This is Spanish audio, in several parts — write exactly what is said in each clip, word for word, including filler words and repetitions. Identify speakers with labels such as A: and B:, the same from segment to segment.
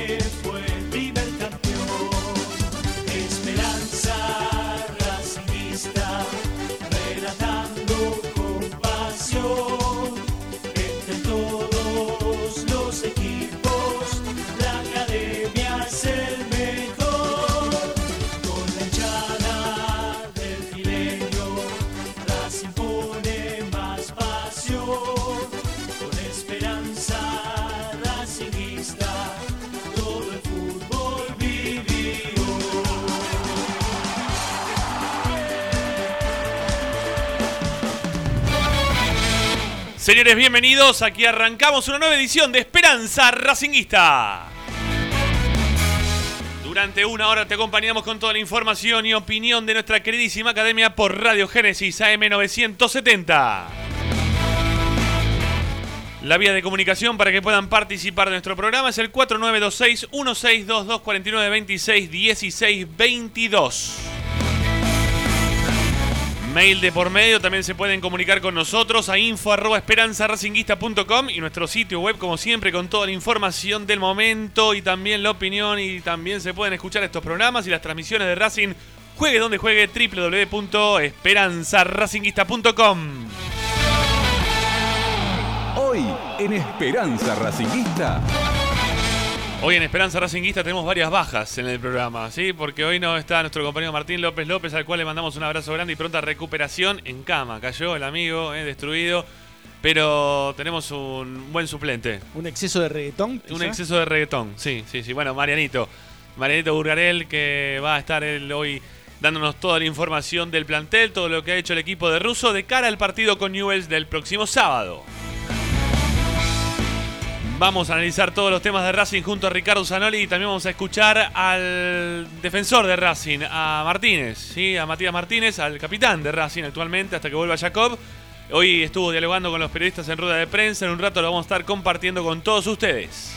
A: Señores, bienvenidos. Aquí arrancamos una nueva edición de Esperanza Racinguista. Durante una hora te acompañamos con toda la información y opinión de nuestra queridísima academia por Radio Génesis A M novecientos setenta. La vía de comunicación para que puedan participar de nuestro programa es el cuatro nueve dos seis, uno seis dos dos, cuatro nueve dos seis, uno seis veintidós. Mail de por medio, también se pueden comunicar con nosotros a info arroba esperanza racinguista punto com y nuestro sitio web, como siempre, con toda la información del momento y también la opinión, y también se pueden escuchar estos programas y las transmisiones de Racing, juegue donde juegue, doble u doble u doble u punto esperanza racinguista punto com.
B: Hoy en Esperanza Racinguista.
A: Hoy en Esperanza Racinguista tenemos varias bajas en el programa, ¿sí? Porque hoy no está nuestro compañero Martín López López, al cual le mandamos un abrazo grande y pronta recuperación en cama. Cayó el amigo, eh, destruido, pero tenemos un buen suplente.
C: ¿Un exceso de reggaetón?
A: Un
C: ¿quizá?
A: exceso de reggaetón, sí, sí, sí. Bueno, Marianito, Marianito Burgarel, que va a estar él hoy dándonos toda la información del plantel, todo lo que ha hecho el equipo de Russo de cara al partido con Newell's del próximo sábado. Vamos a analizar todos los temas de Racing junto a Ricardo Zanoli y también vamos a escuchar al defensor de Racing, a Martínez, ¿sí? A Matías Martínez, al capitán de Racing actualmente, hasta que vuelva Jacob. Hoy estuvo dialogando con los periodistas en rueda de prensa, en un rato lo vamos a estar compartiendo con todos ustedes.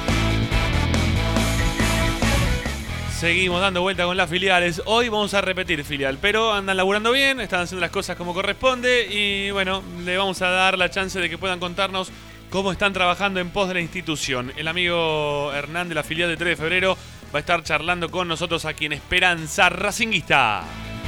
A: Seguimos dando vuelta con las filiales. Hoy vamos a repetir filial, pero andan laburando bien, están haciendo las cosas como corresponde y bueno, le vamos a dar la chance de que puedan contarnos cómo están trabajando en pos de la institución. El amigo Hernán de la filial de tres de febrero va a estar charlando con nosotros aquí en Esperanza Racinguista.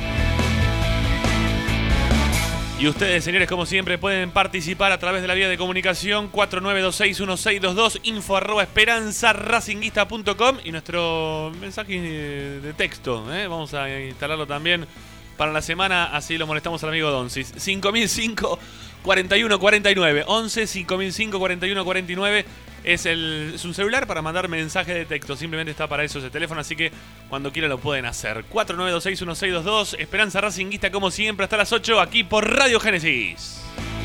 A: Y ustedes, señores, como siempre, pueden participar a través de la vía de comunicación cuatro nueve dos seis, uno seis dos dos, info arroba esperanza racinguista punto com y nuestro mensaje de texto, ¿eh? Vamos a instalarlo también para la semana, así lo molestamos al amigo Doncis. cinco mil cinco, cuarenta y uno cuarenta y nueve, once, cinco mil cinco, cuarenta y uno cuarenta y nueve es, el, es un celular para mandar mensaje de texto, simplemente está para eso ese teléfono, así que cuando quieran lo pueden hacer. cuatro nueve dos seis, uno seis dos dos, Esperanza Racinguista como siempre hasta las ocho, aquí por Radio Génesis.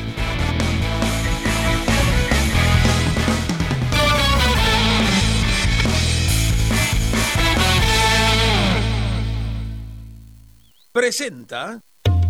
D: Presenta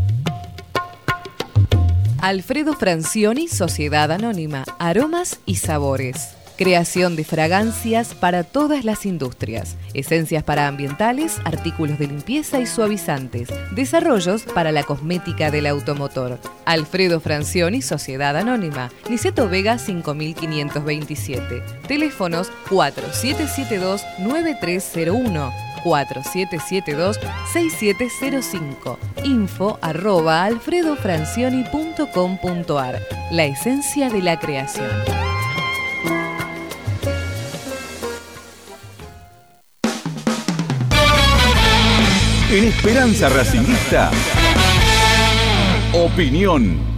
E: Alfredo Francioni, Sociedad Anónima, Aromas y Sabores. Creación de fragancias para todas las industrias. Esencias para ambientales, artículos de limpieza y suavizantes. Desarrollos para la cosmética del automotor. Alfredo Francioni, Sociedad Anónima. Niceto Vega cinco mil quinientos veintisiete. Teléfonos cuatro siete siete dos, nueve tres cero uno. cuatro siete siete dos, seis siete cero cinco. Info arroba alfredofrancioni punto com punto ar. La esencia de la creación.
B: En Esperanza Racinguista, opinión.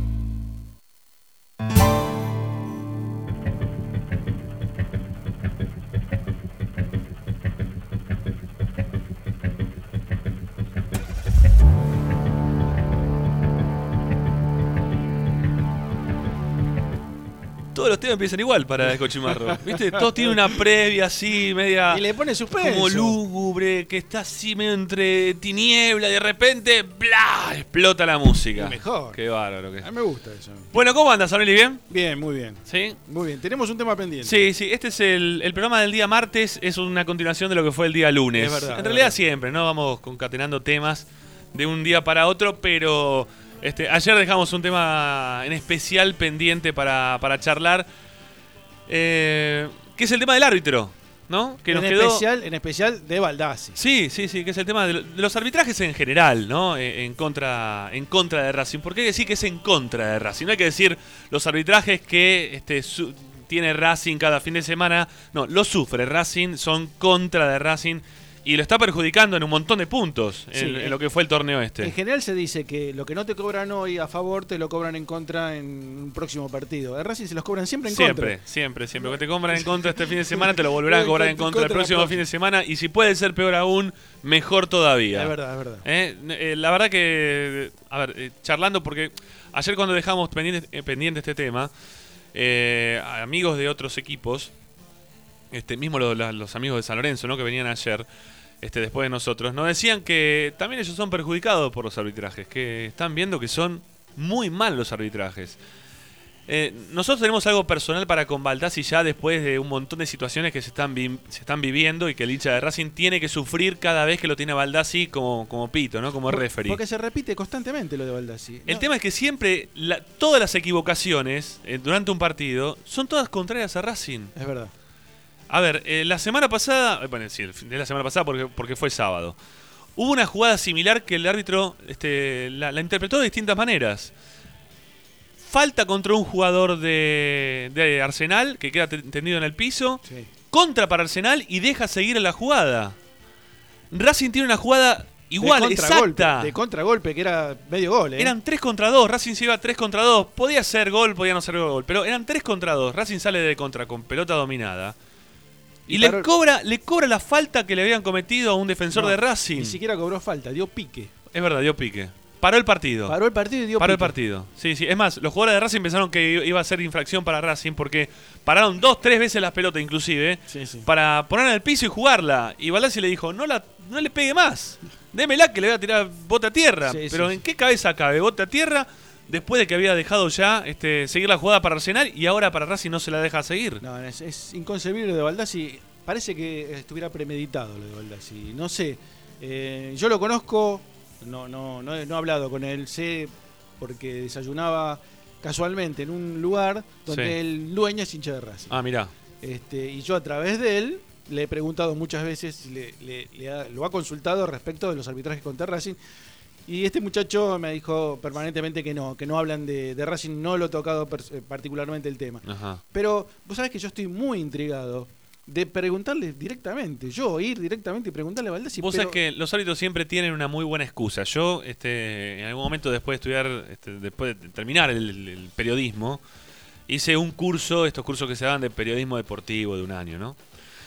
A: Todos los temas empiezan igual para el Cochimarro, ¿viste? Todos tienen una previa así, media...
C: Y le pone suspenso.
A: Como lúgubre, que está así medio entre tiniebla y de repente, ¡bla! Explota la música.
C: Es mejor.
A: Qué bárbaro que es.
C: A mí me gusta eso.
A: Bueno, ¿cómo andas, Aureli? ¿Bien?
C: Bien, muy bien.
A: ¿Sí?
C: Muy bien. Tenemos un tema pendiente.
A: Sí, sí. Este es el, el programa del día martes, es una continuación de lo que fue el día lunes.
C: Es verdad.
A: En
C: es
A: realidad
C: verdad.
A: siempre, ¿no? Vamos concatenando temas de un día para otro, pero este, ayer dejamos un tema en especial pendiente para, para charlar. Eh, que es el tema del árbitro, ¿no? Que
C: en,
A: nos quedó...
C: especial, en especial de Baldassi.
A: Sí, sí, sí, que es el tema de, lo- de los arbitrajes en general, ¿no? En, en contra en contra de Racing. ¿Por qué decir que es en contra de Racing? No hay que decir los arbitrajes que este, su- tiene Racing cada fin de semana. No, lo sufre Racing, son contra de Racing y lo está perjudicando en un montón de puntos en,
C: Sí,
A: en lo que fue el torneo este.
C: En general se dice que lo que no te cobran hoy a favor te lo cobran en contra en un próximo partido. A Racing se los cobran siempre en
A: Siempre,
C: contra.
A: siempre, siempre. Lo que te compran en contra este fin de semana te lo volverán a cobrar en contra el
C: Contra
A: próximo
C: la
A: fin de semana. Y si puede ser peor aún, mejor todavía.
C: Es verdad, es verdad.
A: Eh, eh, la verdad que, a ver, eh, charlando, porque ayer cuando dejamos pendiente, eh, pendiente este tema, eh, amigos de otros equipos, este mismo los, la- los amigos de San Lorenzo, ¿no? Que venían ayer, este después de nosotros, nos decían que también ellos son perjudicados por los arbitrajes, que están viendo que son muy malos los arbitrajes. Eh, nosotros tenemos algo personal para con Baldassi ya después de un montón de situaciones que se están, vi- se están viviendo y que el hincha de Racing tiene que sufrir cada vez que lo tiene a Baldassi como, como pito, ¿no? Como
C: Por-
A: referee.
C: Porque se repite constantemente lo de Baldassi.
A: El
C: No,
A: tema es que siempre, la- todas las equivocaciones eh, durante un partido son todas contrarias a Racing.
C: Es verdad.
A: A ver, eh, la semana pasada, eh, bueno, sí, el fin de la semana pasada porque, porque fue sábado, hubo una jugada similar que el árbitro este, la, la interpretó de distintas maneras. Falta contra un jugador de, de Arsenal que queda te- tendido en el piso,
C: Sí.
A: contra para Arsenal y deja seguir en la jugada. Racing tiene una jugada igual,
C: de contragolpe,
A: exacta.
C: de contragolpe, que era medio gol, ¿eh?
A: Eran tres contra dos, Racing se iba tres contra dos. Podía ser gol, podía no ser gol, pero eran tres contra dos. Racing sale de contra con pelota dominada. Y,
C: Y
A: le
C: paró-
A: cobra le cobra la falta que le habían cometido a un defensor
C: No,
A: de Racing.
C: Ni siquiera cobró falta, dio pique.
A: Es verdad, dio pique. Paró el partido.
C: Paró el partido y dio
A: Paró el
C: pique.
A: partido. Sí, sí. Es más, los jugadores de Racing pensaron que iba a ser infracción para Racing porque pararon dos, tres veces las pelotas inclusive
C: Sí, sí.
A: para ponerla en el piso y jugarla. Y Baldassi le dijo, no la no le pegue más. Démela que le voy a tirar bote a tierra.
C: Sí,
A: Pero
C: sí,
A: ¿en
C: sí.
A: qué cabeza cabe bote a tierra después de que había dejado ya este, seguir la jugada para Arsenal y ahora para Racing no se la deja seguir?
C: No, es, es inconcebible lo de Baldassi. Parece que estuviera premeditado lo de Baldassi. No sé. eh, yo lo conozco, no, no, no, he- no he hablado con él. Sé porque desayunaba casualmente en un lugar donde
A: Sí.
C: el dueño es hincha de Racing.
A: Ah, mirá.
C: Este, y yo a través de él le he preguntado muchas veces, le, le- le ha- lo ha consultado respecto de los arbitrajes contra Racing. Y este muchacho me dijo permanentemente que no, que no hablan de, de Racing, no lo he tocado pers- eh, particularmente el tema.
A: Ajá.
C: Pero vos sabés que yo estoy muy intrigado de preguntarle directamente, yo ir directamente y preguntarle a Baldassi.
A: Vos
C: pero-
A: sabés que los árbitros siempre tienen una muy buena excusa. Yo, este, en algún momento después de estudiar, este, después de terminar el, el periodismo, hice un curso, estos cursos que se dan de periodismo deportivo de un año, ¿no?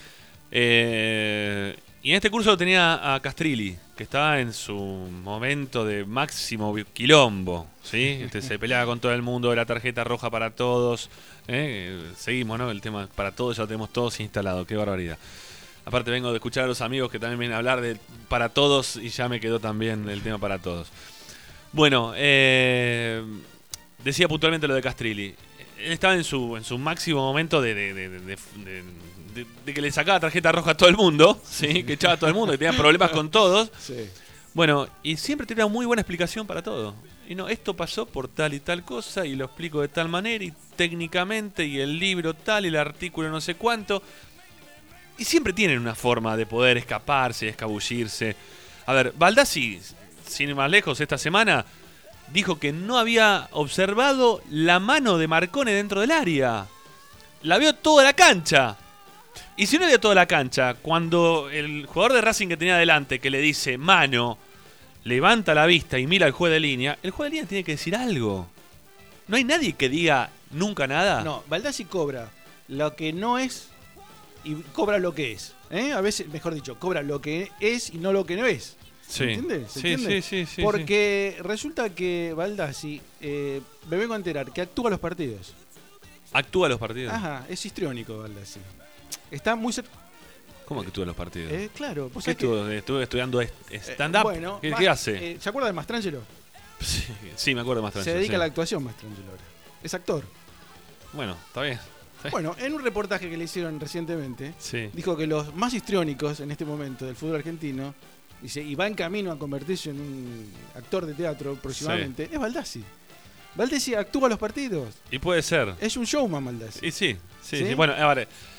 A: Eh, y en este curso tenía a Castrilli, que estaba en su momento de máximo quilombo, ¿sí? Este, se peleaba con todo el mundo, la tarjeta roja para todos. ¿eh? Seguimos, ¿no? El tema para todos ya lo tenemos todos instalado, qué barbaridad. Aparte vengo de escuchar a los amigos que también vienen a hablar de para todos y ya me quedó también el tema para todos. Bueno, eh, decía puntualmente lo de Castrilli. Él estaba en su, en su máximo momento de, de, de, de, de, de- de que le sacaba tarjeta roja a todo el mundo, ¿sí? Que echaba a todo el mundo, que tenía problemas con todos.
C: Sí.
A: Bueno, y siempre tenía una muy buena explicación para todo. Y no, esto pasó por tal y tal cosa y lo explico de tal manera y técnicamente y el libro tal y el artículo no sé cuánto. Y siempre tienen una forma de poder escaparse, escabullirse. A ver, Baldassi, sin ir más lejos, esta semana dijo que no había observado la mano de Marcone dentro del área. La vio toda la cancha. Y si no vio toda la cancha, cuando el jugador de Racing que tenía adelante, que le dice mano, levanta la vista y mira al juez de línea, el juez de línea tiene que decir algo. No hay nadie que diga nunca nada.
C: No, Baldassi cobra lo que no es y cobra lo que es. ¿eh? A veces, mejor dicho, cobra lo que es y no lo que no es.
A: Sí.
C: ¿Se entiende? ¿Se
A: Sí,
C: entiende?
A: sí, sí, sí,
C: Porque resulta que Baldassi, eh, me vengo a enterar, que actúa los partidos.
A: Actúa los partidos.
C: Ajá, es histriónico Baldassi. Está muy... cer-
A: ¿Cómo actúa los partidos?
C: Eh, claro. vos
A: ¿Qué
C: sabés que-
A: estuvo, estuve estudiando est-
C: eh,
A: stand-up?
C: bueno,
A: ¿Qué,
C: Ma-
A: qué hace?
C: eh, ¿Se acuerda de Mastrangelo?
A: Sí, sí, me acuerdo más
C: Se
A: tranquilo,
C: dedica
A: sí.
C: a la actuación Mastrangelo ahora. Es actor.
A: Bueno, está bien. Sí.
C: Bueno, en un reportaje que le hicieron recientemente,
A: Sí.
C: dijo que los más histriónicos en este momento del fútbol argentino, dice, y va en camino a convertirse en un actor de teatro próximamente, es Baldassi. Baldassi actúa los partidos.
A: Y puede ser.
C: Es un showman Baldassi.
A: Y sí, sí,
C: ¿Sí?
A: sí. Bueno, a ver,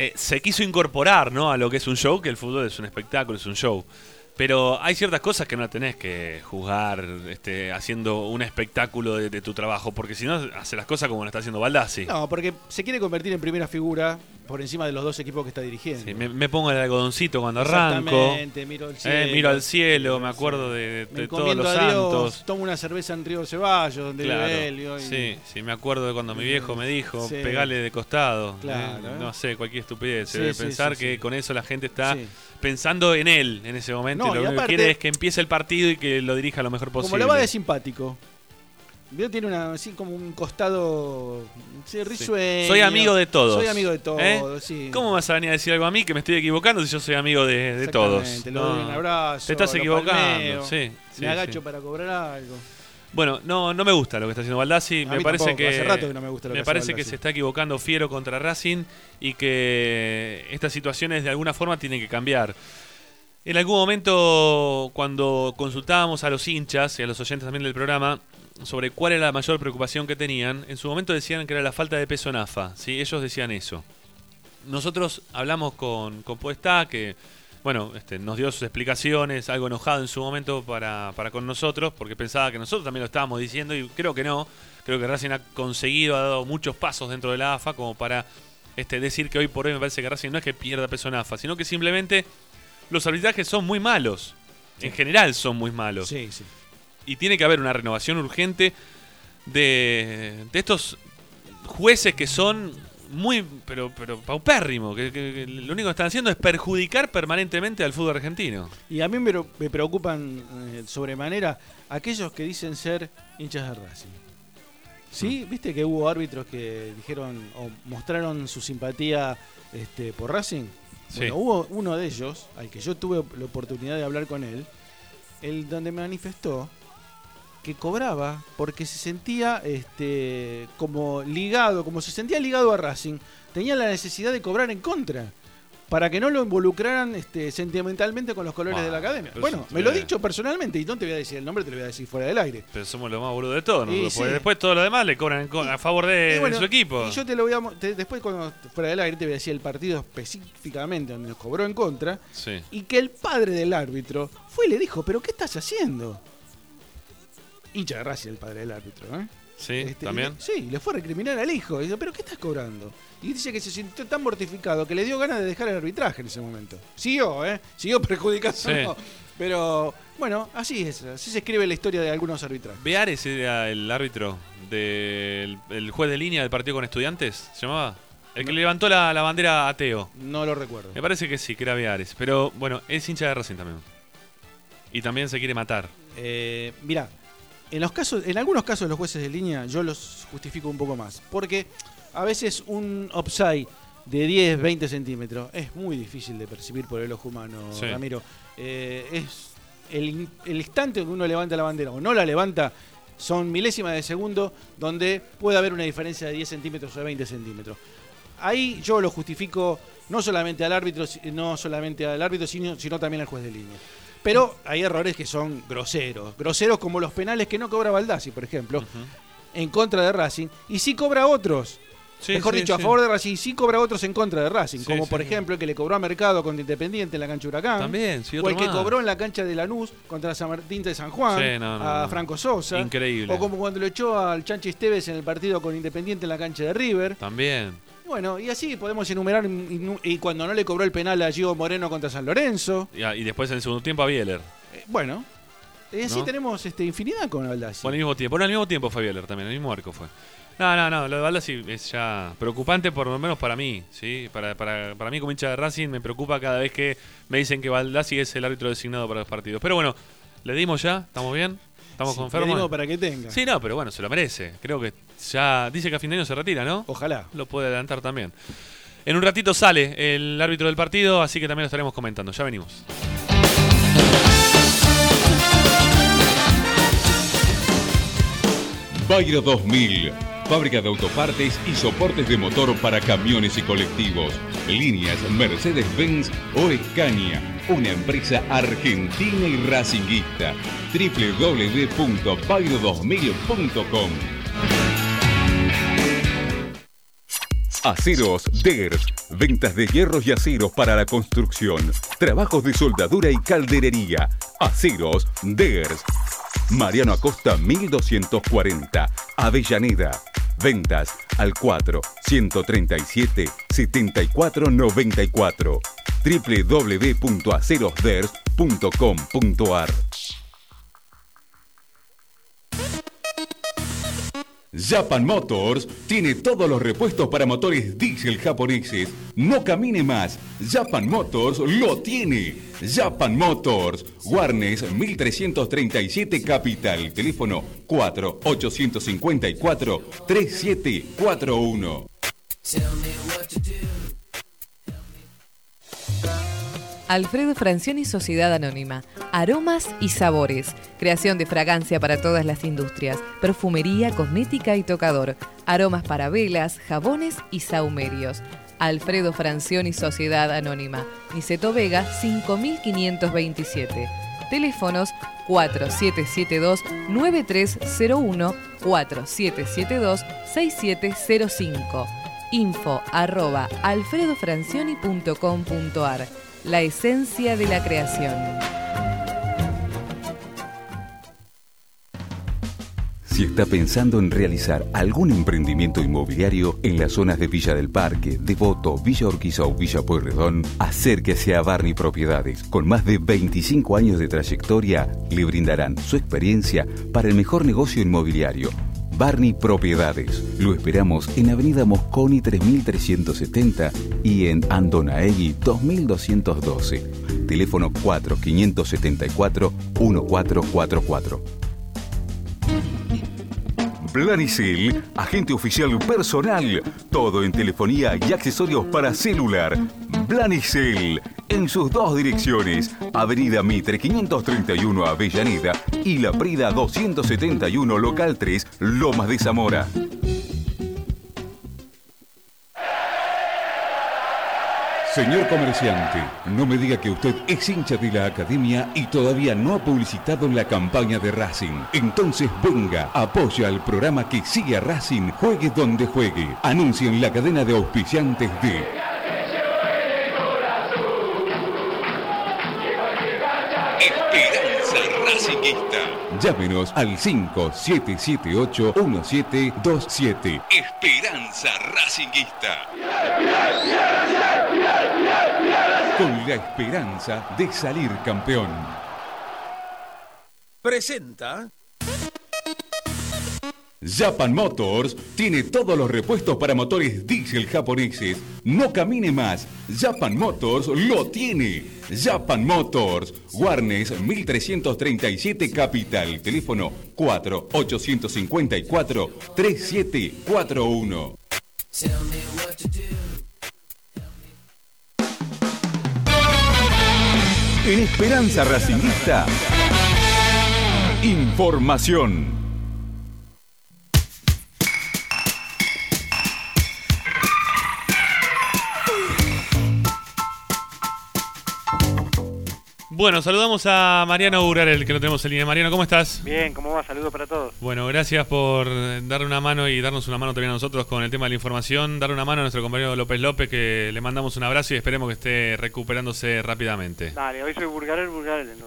A: eh, se quiso incorporar, ¿no?, a lo que es un show, que el fútbol es un espectáculo, es un show. Pero hay ciertas cosas que no tenés que juzgar este, haciendo un espectáculo de, de tu trabajo, porque si no, hace las cosas como lo está haciendo Baldassi.
C: No, porque se quiere convertir en primera figura por encima de los dos equipos que está dirigiendo.
A: Sí, me, me pongo el algodoncito cuando arranco.
C: Exactamente, miro al cielo.
A: Eh, miro al cielo, me acuerdo de, de, de todos los
C: a
A: santos.
C: Dios, tomo una cerveza en Río Ceballos, donde
A: Claro,
C: vive él. Y hoy...
A: sí, sí, me acuerdo de cuando mi viejo me dijo,
C: sí.
A: pegale de costado.
C: Claro,
A: eh,
C: ¿eh?
A: No sé, cualquier estupidez.
C: Sí,
A: de
C: sí,
A: pensar
C: sí,
A: que
C: sí.
A: con eso la gente está
C: Sí.
A: pensando en él en ese momento.
C: No,
A: y lo
C: y
A: único
C: aparte-
A: que quiere es que empiece el partido y que lo dirija lo mejor posible.
C: Como la va de simpático. Vio, tiene una, así como un costado sí, risueño.
A: Soy amigo de todos.
C: Soy amigo de todos,
A: ¿Eh?
C: sí.
A: ¿Cómo vas a venir a decir algo a mí que me estoy equivocando si yo soy amigo de, de todos?
C: Exactamente, le doy un abrazo,
A: Te estás
C: lo
A: equivocando.
C: palmeo,
A: Sí, sí,
C: me agacho
A: sí.
C: para cobrar algo.
A: Bueno, no, no me gusta lo que está haciendo Baldassi.
C: A
A: Me
C: mí
A: parece
C: tampoco,
A: que
C: hace rato que no me gusta lo que
A: me
C: hace
A: parece que
C: Baldassi.
A: se está equivocando fiero contra Racing y que estas situaciones de alguna forma tienen que cambiar. En algún momento, cuando consultábamos a los hinchas y a los oyentes también del programa sobre cuál era la mayor preocupación que tenían, en su momento decían que era la falta de peso en A F A. ¿Sí? Ellos decían eso. Nosotros hablamos con, con Podestá, que bueno, este, nos dio sus explicaciones, algo enojado en su momento para, para con nosotros, porque pensaba que nosotros también lo estábamos diciendo, y creo que no. Creo que Racing ha conseguido, ha dado muchos pasos dentro de la A F A como para este, decir que hoy por hoy me parece que Racing no es que pierda peso en A F A, sino que simplemente los arbitrajes son muy malos. En general son muy malos.
C: Sí, sí.
A: Y tiene que haber una renovación urgente de, de estos jueces que son muy, pero, pero paupérrimos, que, que- que lo único que están haciendo es perjudicar permanentemente al fútbol argentino.
C: Y a mí me, me preocupan eh, sobremanera aquellos que dicen ser hinchas de Racing. ¿Sí? ¿Viste que hubo árbitros que dijeron o mostraron su simpatía este, por Racing?
A: Sí.
C: Bueno, hubo uno de ellos, al que yo tuve la oportunidad de hablar con él, el donde me manifestó que cobraba porque se sentía este, como ligado, como se sentía ligado a Racing, tenía la necesidad de cobrar en contra, para que no lo involucraran este, sentimentalmente con los colores
A: Bah,
C: de la academia.
A: pero
C: Bueno,
A: eso
C: me lo he
A: te-
C: dicho personalmente y no te voy a decir el nombre, te lo voy a decir fuera del aire.
A: Pero somos los más boludos de todos, nosotros,
C: Y
A: porque
C: sí.
A: después todo lo demás le cobran en co- a favor de,
C: Y bueno,
A: de su equipo.
C: Y yo te lo voy a mo- te- después cuando fuera del aire te voy a decir el partido específicamente donde nos cobró en contra
A: Sí.
C: y que el padre del árbitro fue y le dijo, "¿Pero qué estás haciendo?" Hincha de Racing el padre del árbitro, ¿eh?
A: Sí,
C: Este,
A: también.
C: y- sí, le fue a recriminar al hijo. Y dice, "¿Pero qué estás cobrando?" Y dice que se sintió tan mortificado que le dio ganas de dejar el arbitraje en ese momento. Siguió, ¿eh? Siguió perjudicando.
A: Sí.
C: No. Pero, bueno, así es. Así se escribe la historia de algunos arbitrajes.
A: Beares era el árbitro del el juez de línea del partido con Estudiantes, ¿se llamaba? El que
C: No.
A: levantó la, la bandera ateo.
C: No lo recuerdo.
A: Me parece que sí, que era Beares. Pero bueno, es hincha de Racing también. Y también se quiere matar.
C: Eh, mirá, en, los casos, en algunos casos de los jueces de línea yo los justifico un poco más. Porque a veces un offside de diez, veinte centímetros es muy difícil de percibir por el ojo humano,
A: Sí.
C: Ramiro. Eh, es el, in- el instante en que uno levanta la bandera o no la levanta, son milésimas de segundo donde puede haber una diferencia de diez centímetros o de veinte centímetros. Ahí yo lo justifico no solamente al árbitro, si- no solamente al árbitro, sino, sino también al juez de línea. Pero hay errores que son groseros. Groseros como los penales que no cobra Baldassi, por ejemplo, en contra de Racing. Y sí cobra otros.
A: Sí,
C: Mejor
A: sí,
C: dicho,
A: sí.
C: a favor de Racing. Y sí cobra otros en contra de Racing.
A: Sí,
C: como
A: sí,
C: por
A: sí.
C: ejemplo el que le cobró a Mercado contra Independiente en la cancha Huracán.
A: También, sí,
C: O
A: otro
C: el que
A: más.
C: cobró en la cancha de Lanús contra San Martín de San Juan.
A: Sí, no, no,
C: a
A: no.
C: Franco Sosa.
A: Increíble.
C: O como cuando lo echó al Chanchi Esteves en el partido con Independiente en la cancha de River.
A: También.
C: Bueno, y así podemos enumerar. Y, y cuando no le cobró el penal a Gio Moreno contra San Lorenzo.
A: Y, y después en el segundo tiempo a Bieler.
C: Eh, bueno, y así
A: ¿No?
C: tenemos este, infinidad con Baldassi.
A: Bueno, al mismo tiempo. Bueno, al mismo tiempo fue Bieler también, el mismo arco fue. No, no, no, lo de Baldassi es ya preocupante, por lo menos para mí, ¿sí? Para, para, para mí como hincha de Racing me preocupa cada vez que me dicen que Baldassi es el árbitro designado para los partidos. Pero bueno, ¿le dimos ya? ¿Estamos bien? ¿Estamos
C: Sí,
A: confermos?
C: le digo para que tenga.
A: Sí, no, pero bueno, se lo merece. Creo que ya dice que a fin de año se retira, ¿no?
C: Ojalá.
A: Lo puede adelantar también. En un ratito sale el árbitro del partido, así que también lo estaremos comentando. Ya venimos.
B: Bayro dos mil, fábrica de autopartes y soportes de motor para camiones y colectivos. Líneas Mercedes-Benz o Scania, una empresa argentina y racinguista. doble u doble u doble u punto bayro dos mil punto com. Aceros Ders, Ventas de hierros y aceros para la construcción. Trabajos de soldadura y calderería. Aceros Ders. Mariano Acosta mil doscientos cuarenta. Avellaneda. Ventas al cuatro, ciento treinta y siete, setenta y cuatro noventa y cuatro. doble u doble u doble u punto acerosders punto com punto ar. Japan Motors tiene todos los repuestos para motores diésel japoneses. No camine más. Japan Motors lo tiene. Japan Motors. Warnes mil trescientos treinta y siete Capital. Teléfono cuatro, ochocientos cincuenta y cuatro, treinta y siete cuarenta y uno.
E: Alfredo Francioni, Sociedad Anónima. Aromas y sabores. Creación de fragancia para todas las industrias. Perfumería, cosmética y tocador. Aromas para velas, jabones y sahumerios. Alfredo Francioni, Sociedad Anónima. Niceto Vega, cinco mil quinientos veintisiete. Teléfonos cuatro siete siete dos, nueve tres cero uno, cuatro siete siete dos, seis siete cero cinco. Info arroba alfredofrancioni punto com punto ar. La esencia de la creación.
B: Si está pensando en realizar algún emprendimiento inmobiliario en las zonas de Villa del Parque, Devoto, Villa Urquiza o Villa Pueyrredón, acérquese a Barney Propiedades. Con más de veinticinco años de trayectoria, le brindarán su experiencia para el mejor negocio inmobiliario. Barney Propiedades. Lo esperamos en Avenida Mosconi tres mil trescientos setenta y en Andonaegui dos mil doscientos doce. Teléfono cuatro, quinientos setenta y cuatro, catorce cuarenta y cuatro. Planicel, agente oficial personal. Todo en telefonía y accesorios para celular. Planicel, en sus dos direcciones, Avenida Mitre quinientos treinta y uno Avellaneda y La Prida doscientos setenta y uno Local tres, Lomas de Zamora. Señor comerciante, no me diga que usted es hincha de la academia y todavía no ha publicitado la campaña de Racing. Entonces venga, apoya al programa que sigue a Racing, juegue donde juegue. Anuncien la cadena de auspiciantes de Esperanza Racinguista. Llámenos al cinco siete siete ocho uno siete dos siete. Esperanza Racinguista. Con la esperanza de salir campeón.
D: Presenta.
B: Japan Motors tiene todos los repuestos para motores diésel japoneses. No camine más. Japan Motors lo tiene. Japan Motors. Warnes mil trescientos treinta y siete Capital. Teléfono cuatro, ochocientos cincuenta y cuatro, treinta y siete cuarenta y uno. En Esperanza Racinguista, información.
A: Bueno, saludamos a Mariano Urarel, que lo tenemos en línea. Mariano, ¿cómo estás?
F: Bien, ¿cómo va? Saludos para todos.
A: Bueno, gracias por darle una mano y darnos una mano también a nosotros con el tema de la información. Darle una mano a nuestro compañero López López, que le mandamos un abrazo y esperemos que esté recuperándose rápidamente.
F: Dale, hoy soy Burgarel, Burgarel. No,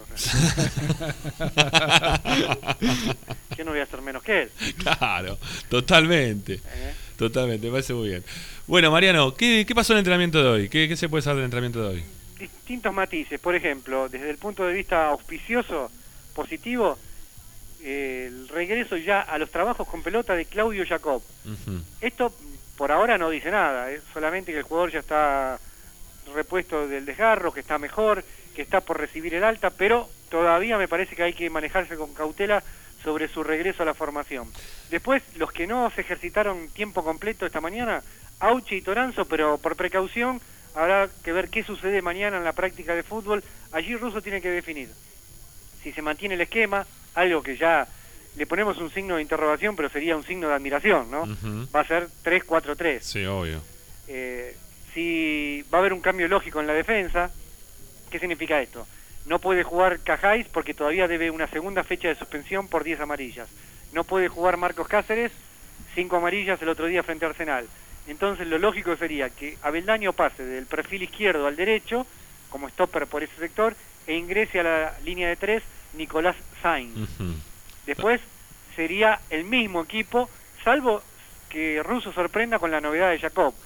F: yo no voy a hacer menos que él.
A: Claro, totalmente.
F: ¿Eh?
A: Totalmente, me parece muy bien. Bueno, Mariano, ¿qué, qué pasó en el entrenamiento de hoy? ¿Qué, qué se puede saber del entrenamiento de hoy?
F: Distintos matices, por ejemplo, desde el punto de vista auspicioso, positivo, eh, el regreso ya a los trabajos con pelota de Claudio Jacob. Uh-huh. Esto por ahora no dice nada, es solamente que el jugador ya está repuesto del desgarro, que está mejor, que está por recibir el alta, pero todavía me parece que hay que manejarse con cautela sobre su regreso a la formación. Después, los que no se ejercitaron tiempo completo esta mañana, Auchi y Toranzo, pero por precaución, habrá que ver qué sucede mañana en la práctica de fútbol. Allí Russo tiene que definir si se mantiene el esquema, algo que ya le ponemos un signo de interrogación, pero sería un signo de admiración, ¿no? Uh-huh. Va a ser tres cuatro tres.
A: Sí, obvio.
F: Eh, si va a haber un cambio lógico en la defensa, ¿qué significa esto? No puede jugar Cajáis porque todavía debe una segunda fecha de suspensión por diez amarillas. No puede jugar Marcos Cáceres, cinco amarillas el otro día frente a Arsenal. Entonces lo lógico sería que Aveldaño pase del perfil izquierdo al derecho, como stopper por ese sector, e ingrese a la línea de tres Nicolás Sainz.
A: Ujú.
F: Después sería el mismo equipo, salvo que Russo sorprenda con la novedad de Jacob.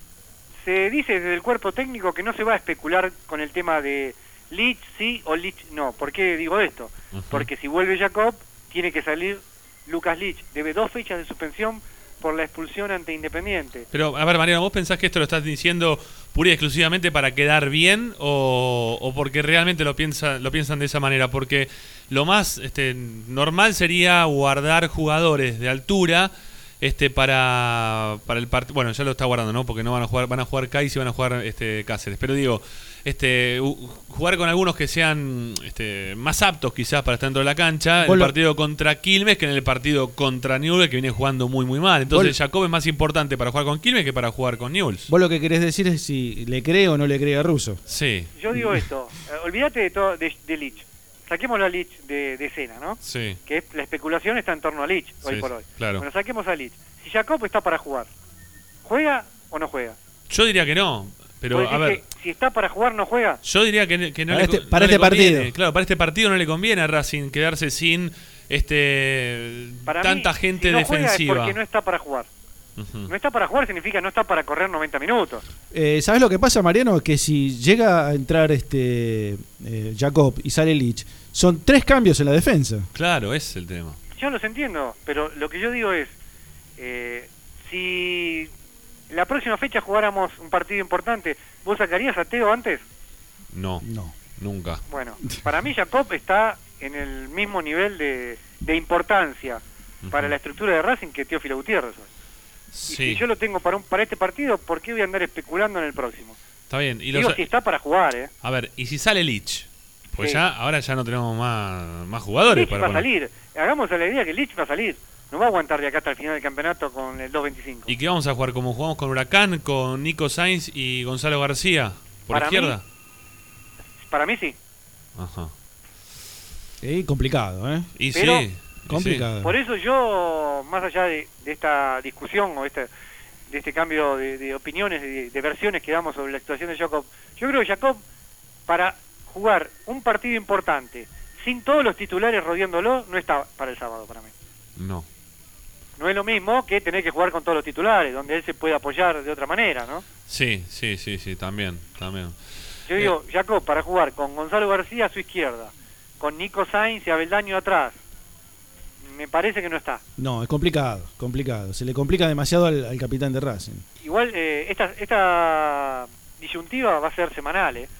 F: Se dice desde el cuerpo técnico que no se va a especular con el tema de Lich sí o Lich no. ¿Por qué digo esto?
A: Ujú.
F: Porque si vuelve Jacob, tiene que salir Lucas Lich. Debe dos fechas de suspensión por la expulsión ante Independiente.
A: Pero, a ver, Mariano, ¿vos pensás que esto lo estás diciendo pura y exclusivamente para quedar bien o, o porque realmente lo, piensa, lo piensan de esa manera? Porque lo más este, normal sería guardar jugadores de altura este para, para el partido. Bueno, ya lo está guardando, ¿no? Porque no van a jugar, van a jugar Kais y van a jugar este Cáceres. Pero digo, este jugar con algunos que sean este, más aptos quizás para estar dentro de la cancha, en el
C: lo...
A: partido contra Quilmes que en el partido contra Newell's, que viene jugando muy muy mal. Entonces
C: Vos...
A: Jacob es más importante para jugar con Quilmes que para jugar con Newell's.
C: Vos lo que querés decir es si le cree o no le cree a Russo.
A: Sí.
F: Yo digo esto, eh, olvídate de todo de, de Lich. Saquémoslo a Lich de, de escena, ¿no?
A: Sí.
F: Que es, la especulación está en torno a Lich, hoy
A: Sí,
F: por hoy.
A: claro.
F: Bueno, saquemos a Lich. Si Jacob está para jugar, ¿juega o no juega?
A: Yo diría que no, pero
F: ¿Vos
A: a
F: decís
A: ver,
F: que si está para jugar, no juega?
A: yo diría que, que no
C: Para
A: le,
C: este-
A: no
C: para
A: le
C: este
A: conviene.
C: partido.
A: Claro, para este partido no le conviene a Racing quedarse sin este
F: Para
A: tanta
F: mí,
A: gente
F: si no juega
A: defensiva.
F: es porque no está para jugar.
A: Ujú.
F: No está para jugar significa no está para correr noventa minutos.
C: Eh, ¿Sabés lo que pasa, Mariano? Que si llega a entrar este eh, Jacob y sale Lich, son tres cambios en la defensa.
A: Claro, ese es el tema.
F: Yo los entiendo, pero lo que yo digo es, eh, si la próxima fecha jugáramos un partido importante, ¿vos sacarías a Teo antes?
A: No,
C: No.
A: nunca.
F: Bueno, para mí Jacob está en el mismo nivel de, de importancia para
A: Ujú.
F: la estructura de Racing que Teófilo Gutiérrez. Y
A: Sí,
F: si yo lo tengo para un, para este partido, ¿por qué voy a andar especulando en el próximo?
A: está bien. Y los-
F: Digo, si está para jugar, ¿eh?
A: A ver, ¿y si sale Lich? Pues
F: Sí.
A: ya, ahora ya no tenemos más, más jugadores
F: Lich
A: para
F: va a
A: poner.
F: salir. Hagamos la idea que Lich va a salir. No va a aguantar de acá hasta el final del campeonato con el dos veinticinco.
A: ¿Y qué vamos a jugar? ¿Como jugamos con Huracán, con Nico Sainz y Gonzalo García? ¿Por
F: Para
A: izquierda?
F: Para mí sí.
A: Ajá.
C: Eh, complicado, ¿eh?
A: Y
F: Pero-
A: sí. y sí.
C: Complicado.
F: Por eso yo, más allá de, de esta discusión o este, de este cambio de, de opiniones, de, de versiones que damos sobre la situación de Jacob, yo creo que Jacob, para jugar un partido importante, sin todos los titulares rodeándolo, no está para el sábado para mí.
A: No.
F: No es lo mismo que tener que jugar con todos los titulares, donde él se puede apoyar de otra manera, ¿no?
A: Sí, sí, sí, sí, también, también.
F: Yo digo, Jacob, para jugar con Gonzalo García a su izquierda, con Nico Sainz y Aveldaño atrás, me parece que no está.
C: No, es complicado, complicado. Se le complica demasiado al, al capitán de Racing.
F: Igual eh, esta, esta disyuntiva va a ser semanal, ¿eh?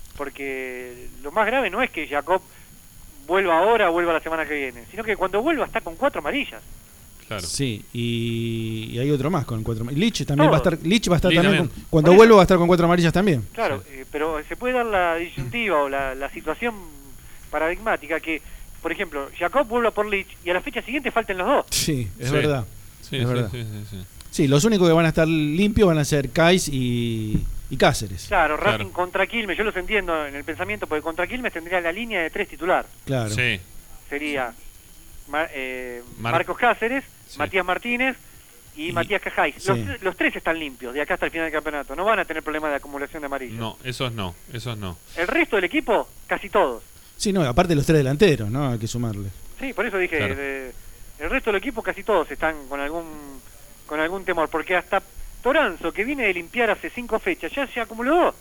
F: Porque lo más grave no es que Jacob vuelva ahora o vuelva la semana que viene, sino que cuando vuelva está con cuatro amarillas.
A: Claro.
C: Sí, y, y hay otro más con cuatro amarillas. Lich también
F: Todo.
C: va a estar, Lich va a estar
A: Lich
C: también.
A: también.
C: con- cuando
F: Por eso-
C: vuelva va a estar con cuatro amarillas también.
F: Claro,
A: Sí.
F: eh, pero se puede dar la disyuntiva o la, la situación paradigmática que, por ejemplo, Jacob vuelva por Lich y a la fecha siguiente falten los dos.
C: Sí, es
A: Sí.
C: verdad.
A: Sí,
C: Es
A: sí,
C: verdad.
A: sí, sí, sí.
C: Sí, los únicos que van a estar limpios van a ser Kais y, y Cáceres.
F: Claro, Racing
A: Claro.
F: contra Quilmes, yo los entiendo en el pensamiento, porque contra Quilmes tendría la línea de tres titular.
C: Claro.
A: Sí,
F: Sería Ma- eh,
A: Mar-
F: Marcos Cáceres,
A: Sí.
F: Matías Martínez y,
C: Y-
F: Matías Cajáis. Los,
C: sí.
F: los tres están limpios de acá hasta el final del campeonato. No van a tener problema de acumulación de amarillo.
A: no, esos no, esos no.
F: El resto del equipo, casi todos.
C: Sí, no, aparte los tres delanteros, ¿no? Hay que sumarle.
F: Sí, por eso dije,
A: Claro.
F: eh, el resto del equipo casi todos están con algún con algún temor, porque hasta Toranzo, que viene de limpiar hace cinco fechas, ya se acumuló dos.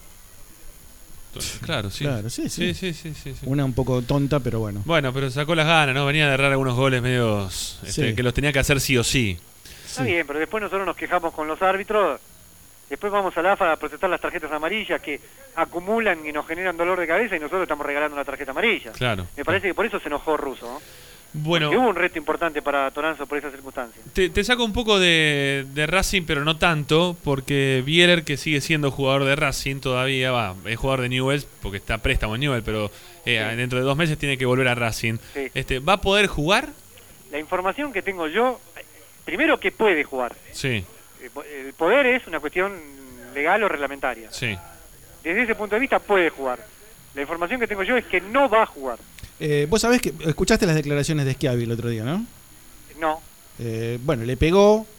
A: Claro, sí.
C: Claro, sí, sí.
A: Sí, sí, sí, sí, sí.
C: Una un poco tonta, pero bueno.
A: Bueno, pero sacó las ganas, ¿no? Venía de errar algunos goles medios este,
C: Sí.
A: que los tenía que hacer sí o sí.
F: Está
C: Sí.
F: bien, pero después nosotros nos quejamos con los árbitros, después vamos a la A F A a protestar las tarjetas amarillas que acumulan y nos generan dolor de cabeza y nosotros estamos regalando una tarjeta amarilla.
A: Claro.
F: Me parece que por eso se enojó Russo, ¿no?
A: Bueno,
F: Que hubo un reto importante para Toranzo por esas circunstancias.
A: te, te saco un poco de, de Racing, pero no tanto, porque Bieler, que sigue siendo jugador de Racing todavía, va, es jugador de Newell's, porque está a préstamo en Newell's, pero eh,
F: Sí.
A: dentro de dos meses tiene que volver a Racing.
F: Sí.
A: Este, ¿va a poder jugar?
F: La información que tengo yo, eh, primero que puede jugar.
A: Sí,
F: Eh, po- El poder es una cuestión legal o reglamentaria.
A: sí.
F: Desde ese punto de vista puede jugar. La información que tengo yo es que no va a jugar.
C: Eh, vos sabés que escuchaste las declaraciones de Schiavi el otro día, ¿no?
F: No.
C: Eh, bueno, le pegó,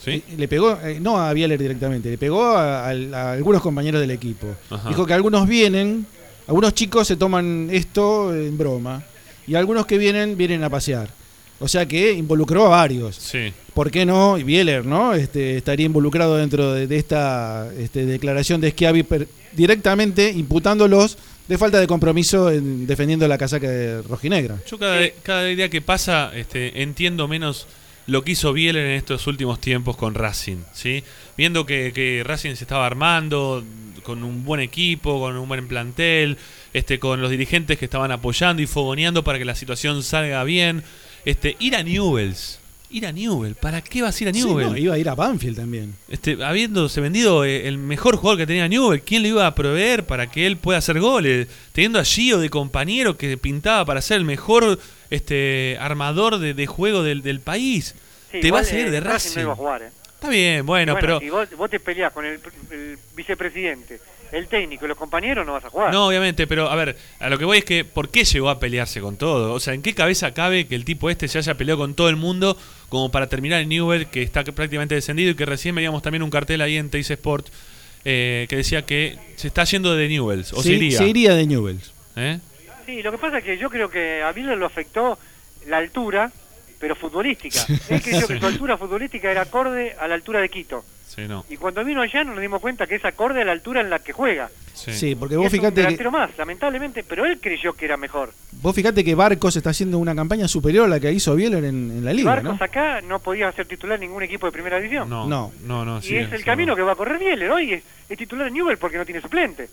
A: ¿Sí?
C: Le pegó, eh, no a Bieler directamente, le pegó a, a, a algunos compañeros del equipo.
A: Ajá.
C: Dijo que algunos vienen, algunos chicos se toman esto en broma, y algunos que vienen, vienen a pasear. O sea que involucró a varios.
A: Sí.
C: ¿Por qué no? Y Bieler, ¿no? Este, estaría involucrado dentro de, de esta este, declaración de Schiavi per, directamente imputándolos de falta de compromiso en defendiendo la casaca de rojinegra.
A: Yo cada, cada día que pasa este, entiendo menos lo que hizo Bieler en estos últimos tiempos con Racing, ¿sí? Viendo que, que Racing se estaba armando con un buen equipo, con un buen plantel, este, con los dirigentes que estaban apoyando y fogoneando para que la situación salga bien. Este, ir a Newell's, ir a Newell's, ¿para qué vas a ir a Newell's?
C: Sí, no, iba a ir a Banfield también.
A: Este, habiéndose vendido el mejor jugador que tenía Newell's, ¿quién le iba a proveer para que él pueda hacer goles? Teniendo a Gio de compañero que pintaba para ser el mejor este, armador de, de juego del, del país.
F: Sí,
A: te
F: igual,
A: vas a ir
F: eh,
A: de
F: Racing
A: Racing.
F: no iba a jugar, ¿eh?
A: Está bien, bueno,
F: Bueno,
A: pero...
F: si vos, vos te peleás con el, el vicepresidente, el técnico y los compañeros, no vas a jugar.
A: No, obviamente, pero a ver, a lo que voy es que ¿por qué llegó a pelearse con todo? O sea, ¿en qué cabeza cabe que el tipo este se haya peleado con todo el mundo como para terminar en Newell's, que está prácticamente descendido, y que recién veíamos también un cartel ahí en Teis Sport eh, que decía que se está yendo de Newell's, o
C: Sí,
A: se iría?
C: se iría de Newell's.
A: ¿Eh?
F: Sí, lo que pasa es que yo creo que a Bieler lo afectó la altura, pero futbolística. Él creyó que su altura futbolística era acorde a la altura de Quito.
A: Sí, no.
F: Y cuando vino allá nos dimos cuenta que es acorde a la altura en la que juega.
A: Sí.
C: Sí, porque
F: Y
C: vos
F: es un
C: fíjate que,
F: delantero más, lamentablemente, pero él creyó que era mejor.
C: vos fíjate que Barcos está haciendo una campaña superior a la que hizo Bieler en, en la liga,
F: Barcos
C: ¿no?
F: acá no podía ser titular en ningún equipo de primera división.
A: No,
C: No.
A: no, no,
F: y
A: sí,
F: es el
A: eso
F: camino
A: no.
F: que va a correr Bieler. Hoy es, es titular en Newell's porque no tiene suplente.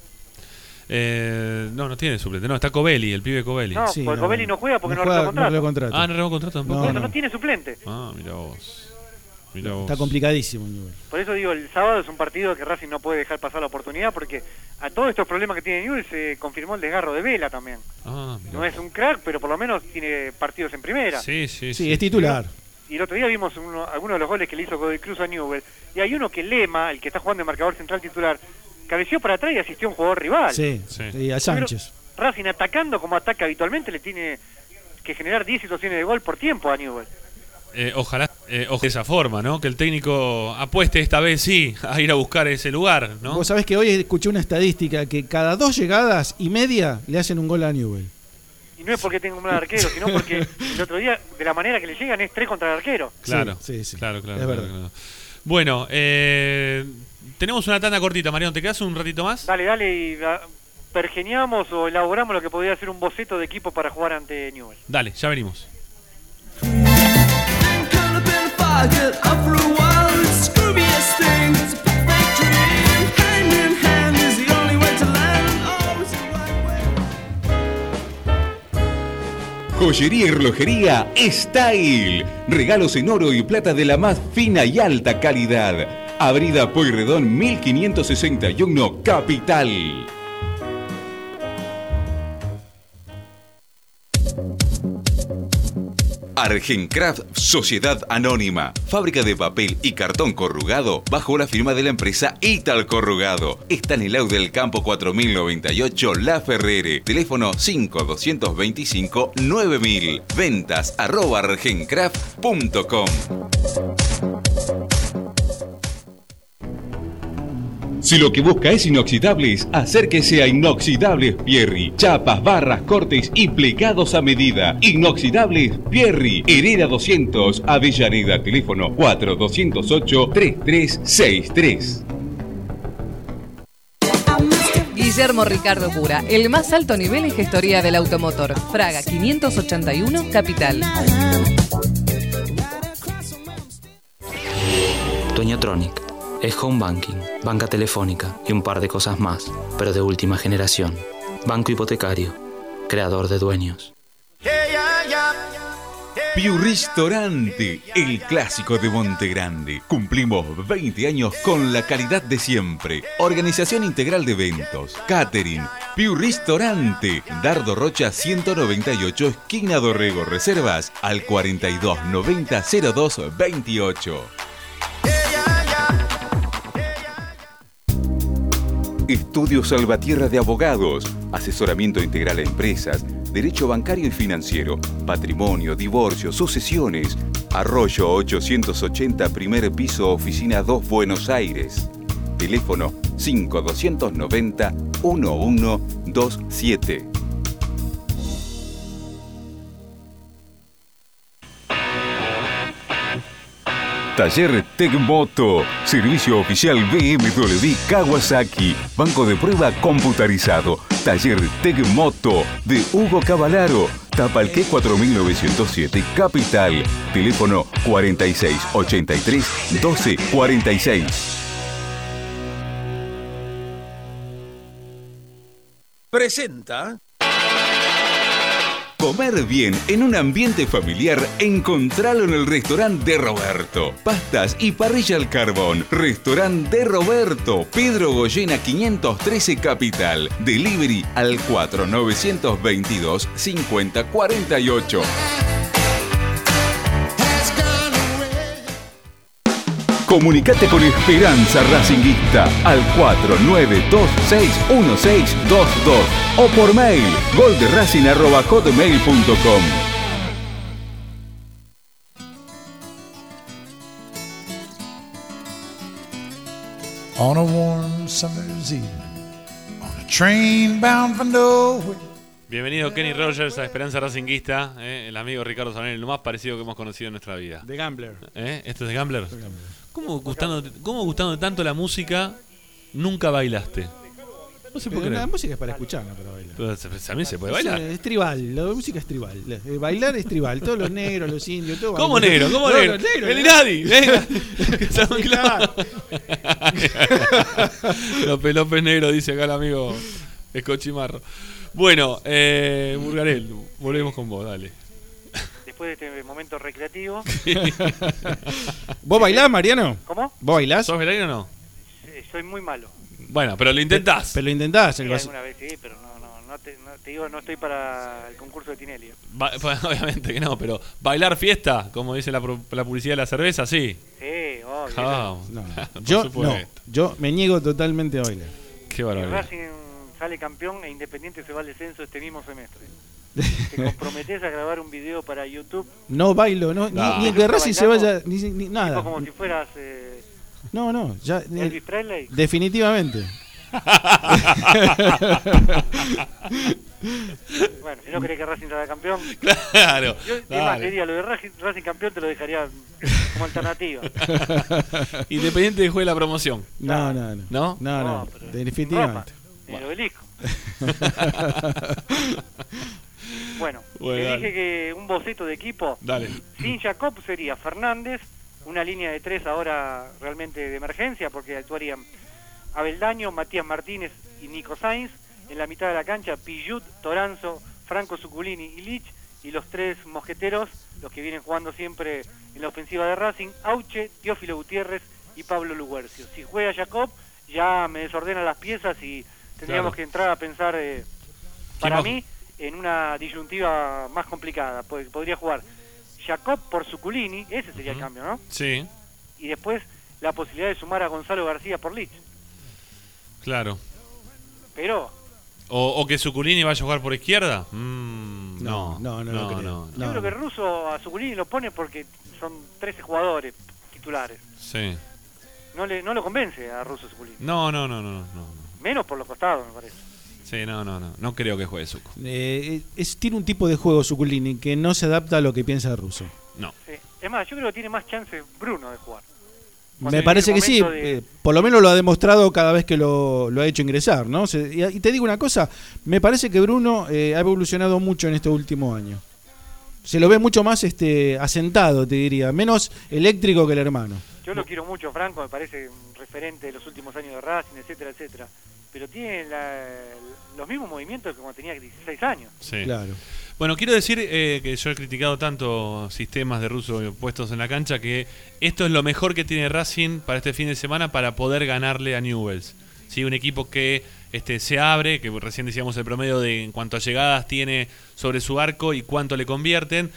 A: Eh, no, no tiene suplente. No, está Covelli, el pibe Covelli.
F: No,
C: Sí,
F: porque
C: no,
F: Covelli no juega porque no,
C: juega-
F: renovó contrato.
C: renovó contrato.
A: Ah, no renovó contrato tampoco.
C: No,
F: Por eso
C: no.
F: no tiene suplente.
A: Ah, mira vos. Mira vos.
C: Está complicadísimo Newell's.
F: Por eso digo, el sábado es un partido que Racing no puede dejar pasar la oportunidad porque a todos estos problemas que tiene Newell's se confirmó el desgarro de Vela también.
A: Ah, mirá.
F: No es un crack, pero por lo menos tiene partidos en primera.
A: Sí, sí,
C: Sí, es titular.
F: Y el otro día vimos uno- algunos de los goles que le hizo Godoy Cruz a Newell's. Y hay uno que Lema, el que está jugando de marcador central titular, cabeció para atrás y asistió a un jugador rival.
C: Sí,
A: Sí.
C: y a Sánchez.
F: Pero Racing atacando como ataca habitualmente le tiene que generar diez situaciones de gol por tiempo a Newell's.
A: Eh, ojalá, eh, ojalá de esa forma, ¿no? Que el técnico apueste esta vez, sí, a ir a buscar ese lugar, ¿no?
C: Vos sabés que hoy escuché una estadística que cada dos llegadas y media le hacen un gol a Newell's.
F: Y no es porque tenga un mal arquero, sino porque el otro día, de la manera que le llegan, es tres contra el arquero.
A: Claro,
C: Sí, sí, sí.
A: claro, claro.
C: Es
A: claro,
C: verdad.
A: claro. Bueno, eh, tenemos una tanda cortita, Mariano. ¿Te quedas un ratito más?
F: Dale, dale y ah, pergeniamos o elaboramos lo que podría ser un boceto de equipo para jugar ante Newell's.
A: Dale, ya venimos.
B: Joyería y relojería Style. Regalos en oro y plata de la más fina y alta calidad. Avenida Pueyrredón mil quinientos sesenta y uno, Capital. Argencraft Sociedad Anónima, fábrica de papel y cartón corrugado bajo la firma de la empresa Ital Corrugado. Está en el Au del Campo cuatro mil noventa y ocho La Ferrere. Teléfono cinco dos dos cinco nueve mil. Ventas arroba argencraft punto com. Si lo que busca es inoxidables, acérquese a Inoxidables Pierri. Chapas, barras, cortes y plegados a medida. Inoxidables Pierri. Hereda doscientos, Avellaneda. Teléfono cuatro dos cero ocho tres tres seis tres.
E: Guillermo Ricardo Cura, el más alto nivel en gestoría del automotor. Fraga quinientos ochenta y uno, Capital.
D: Toñotronic. Es home banking, banca telefónica y un par de cosas más, pero de última generación. Banco hipotecario, creador de dueños.
B: Piu Ristorante, el clásico de Monte Grande. Cumplimos veinte años con la calidad de siempre. Organización integral de eventos, catering. Piu Ristorante, Dardo Rocha ciento noventa y ocho, esquina Dorrego. Reservas al cuarenta y dos noventa cero dos veintiocho. Estudio Salvatierra de Abogados, asesoramiento integral a empresas, derecho bancario y financiero, patrimonio, divorcio, sucesiones, Arroyo ochocientos ochenta, primer piso, oficina dos, Buenos Aires. Teléfono cinco dos nueve cero uno uno dos siete. Taller Tecmoto, servicio oficial B M W Kawasaki, banco de prueba computarizado. Taller Tecmoto de Hugo Cavalaro, Tapalqué cuatro mil novecientos siete, Capital. Teléfono cuarenta y seis ochenta y tres doce cuarenta y seis.
G: Presenta.
B: Comer bien en un ambiente familiar, encontralo en el restaurante de Roberto. Pastas y parrilla al carbón. Restaurante de Roberto, Pedro Goyena quinientos trece, Capital. Delivery al cuatro nueve dos dos cincuenta cuarenta y ocho. Comunicate con Esperanza Racinguista al cuatro nueve dos seis uno seis dos dos o por mail golderacing arroba hotmail punto com.
H: On a warm summer's evening, on a train bound for nowhere.
A: Bienvenido Kenny Rogers a Esperanza Racinguista, eh, el amigo Ricardo Zanelli, lo más parecido que hemos conocido en nuestra vida.
C: The Gambler.
A: ¿Eh? ¿Esto es de Gambler? ¿Cómo gustándote, ¿Cómo gustándote tanto la música nunca bailaste? No sé por qué.
C: La música es para escuchar, no para bailar.
A: Pero también se puede bailar.
C: Es, es tribal, la música es tribal. La- eh, bailar es tribal. Todos los negros, los indios, todo.
A: ¿Cómo
C: bailan.
A: negro? ¿Cómo
C: No,
A: negro?
C: los negros,
A: El
C: ¿no?
A: Inadi, venga. Que son
C: Sí,
A: claros. López López Negro, dice acá el amigo Escochimarro. Bueno, eh, Burgarel, volvemos con vos, dale.
F: Después de este momento recreativo.
C: ¿Vos bailás, Mariano?
F: ¿Cómo?
C: ¿Vos bailás?
A: ¿Sos bailarín o no?
F: Eh, Soy muy malo.
A: Bueno, pero lo intentás.
C: Pero lo intentás.
F: Sí,
C: el vas-
F: alguna vez sí, pero no, no, no, te, no te digo, no estoy para el concurso de Tinelli.
A: Ba- obviamente que no, pero bailar fiesta, como dice la, pro- la publicidad de la cerveza, sí.
F: Sí, obvio.
A: Ah,
C: No,
A: por
C: yo, no,
A: supuesto.
C: yo me niego totalmente a bailar.
A: Qué
F: Si
A: barbaridad.
F: Racing sale campeón e Independiente se va al descenso este mismo semestre. ¿Te comprometés a grabar un video para YouTube?
C: No bailo, no,
A: No.
C: ni, ni que Racing se vaya, ni, ni nada.
F: Tipo como si fueras eh,
C: No, no, ya. eh,
F: Elvis Presley.
C: definitivamente.
F: Bueno, si no querés que Racing salga campeón.
A: Claro.
F: Yo, es más,
A: dale.
F: te diría, lo de Racing, Racing campeón te lo dejaría como alternativa.
A: Independiente que juegue la promoción.
C: No, no, no.
A: ¿No?
C: No, no,
F: No, pero
C: definitivamente.
F: En el obelisco. Bueno,
A: Bueno,
F: te
A: dale.
F: dije que un boceto de equipo
A: Dale.
F: sin Jacob sería Fernández, una línea de tres ahora realmente de emergencia porque actuarían Abeldaño, Matías Martínez y Nico Sainz. En la mitad de la cancha Pillut, Toranzo, Franco Zuculini y Lich, y los tres mosqueteros, los que vienen jugando siempre en la ofensiva de Racing, Auche, Teófilo Gutiérrez y Pablo Luguercio. Si juega Jacob ya me desordena las piezas y tendríamos
A: Claro.
F: que entrar a pensar, eh, para
A: más?
F: mí, en una disyuntiva más complicada. Pues podría jugar Jacob por Zuculini, ese sería el cambio, ¿no?
A: Sí,
F: Y después la posibilidad de sumar a Gonzalo García por Lich.
A: claro.
F: Pero
A: O, o que Zuculini vaya a jugar por izquierda. Mm, no,
C: No, no, no lo creo.
A: no,
F: yo
C: No.
F: creo que Russo a Zuculini lo pone porque son trece jugadores titulares.
A: Sí.
F: No le no lo convence a Russo Zuculini.
A: No, no, no, no, no. no.
F: Menos por los costados, me parece.
A: Sí, no, no, no. No creo que juegue Zucu.
C: Eh, es, tiene un tipo de juego Zuculini que no se adapta a lo que piensa el ruso.
A: No.
F: Sí. Es más, yo creo que tiene más chance Bruno de jugar.
C: Me
F: Cuando
C: parece
F: en
C: que
F: el
C: sí,
F: momento de-
C: eh, por lo menos lo ha demostrado cada vez que lo, lo ha hecho ingresar, ¿no? Se- y, y te digo una cosa, me parece que Bruno eh, ha evolucionado mucho en este último año. Se lo ve mucho más este asentado, te diría, menos eléctrico que el hermano.
F: Yo lo quiero mucho, Franco, me parece un referente de los últimos años de Racing, etcétera, etcétera. Pero tiene la- los mismos movimientos que como tenía dieciséis años.
A: Sí.
C: Claro.
A: Bueno, quiero decir eh, que yo he criticado tanto sistemas de Russo puestos en la cancha que esto es lo mejor que tiene Racing para este fin de semana para poder ganarle a Newell's. ¿Sí? Un equipo que este, se abre, que recién decíamos el promedio de en cuanto a llegadas tiene sobre su arco y cuánto le convierten.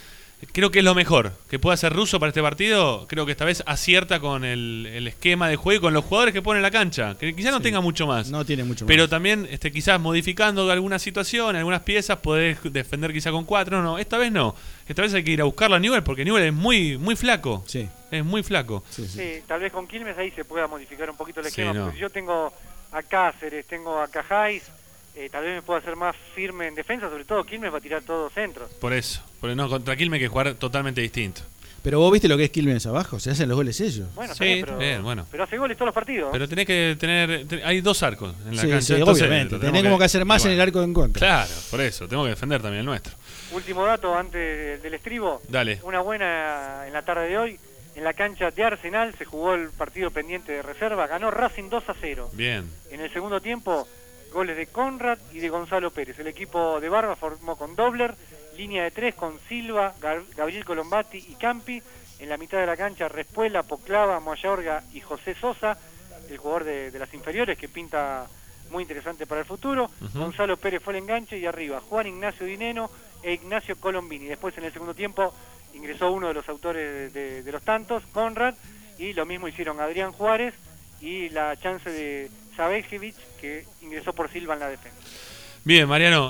A: Creo que es lo mejor que pueda hacer Russo para este partido. Creo que esta vez acierta con el, el esquema de juego y con los jugadores que pone en la cancha. Que quizás no sí, tenga mucho más.
C: No tiene mucho
A: pero
C: más. Pero
A: también este, quizás modificando alguna situación, algunas piezas, podés defender quizás con cuatro. No, no, esta vez no. Esta vez hay que ir a buscarlo a Newell porque Newell es muy, muy flaco.
C: Sí.
A: Es muy flaco.
F: Sí, sí. sí, tal vez con Quilmes ahí se pueda modificar un poquito el esquema.
A: Sí, no.
F: Porque si yo tengo a Cáceres, tengo a Cajáis. Eh, tal vez me pueda hacer más firme en defensa, sobre todo Quilmes va a tirar todos centros.
A: Por eso, porque no, contra Quilmes hay que jugar totalmente distinto.
C: Pero vos viste lo que es Quilmes abajo, se hacen los goles ellos.
F: Bueno,
A: sí,
F: también, pero,
A: bien, bueno.
F: pero hace goles todos los partidos.
A: Pero tenés que tener, ten, hay dos arcos en la
C: sí,
A: cancha.
C: Sí,
A: entonces,
C: obviamente, tenés como que hacer más bueno, en el arco de en contra.
A: Claro, por eso, tengo que defender también el nuestro.
F: Último dato antes del estribo.
A: Dale.
F: Una buena en la tarde de hoy. En la cancha de Arsenal se jugó el partido pendiente de reserva, ganó Racing dos a cero.
A: Bien.
F: En el segundo tiempo, goles de Conrad y de Gonzalo Pérez. El equipo de Barba formó con Dobler, línea de tres con Silva, Gabriel Colombati y Campi. En la mitad de la cancha, Respuela, Poclava, Moyaorga y José Sosa, el jugador de, de las inferiores que pinta muy interesante para el futuro. Uh-huh. Gonzalo Pérez fue el enganche y arriba Juan Ignacio Dineno e Ignacio Colombini. Después en el segundo tiempo ingresó uno de los autores de, de, de los tantos, Conrad, y lo mismo hicieron Adrián Juárez y la chance de Sabejevic, que ingresó por Silva en la defensa.
A: Bien, Mariano,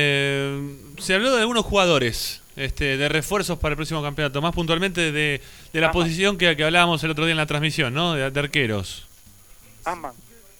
A: eh, se habló de algunos jugadores este, de refuerzos para el próximo campeonato, más puntualmente de, de la
F: Asman.
A: posición que, que hablábamos el otro día en la transmisión, ¿no? De, de arqueros.
F: Asman.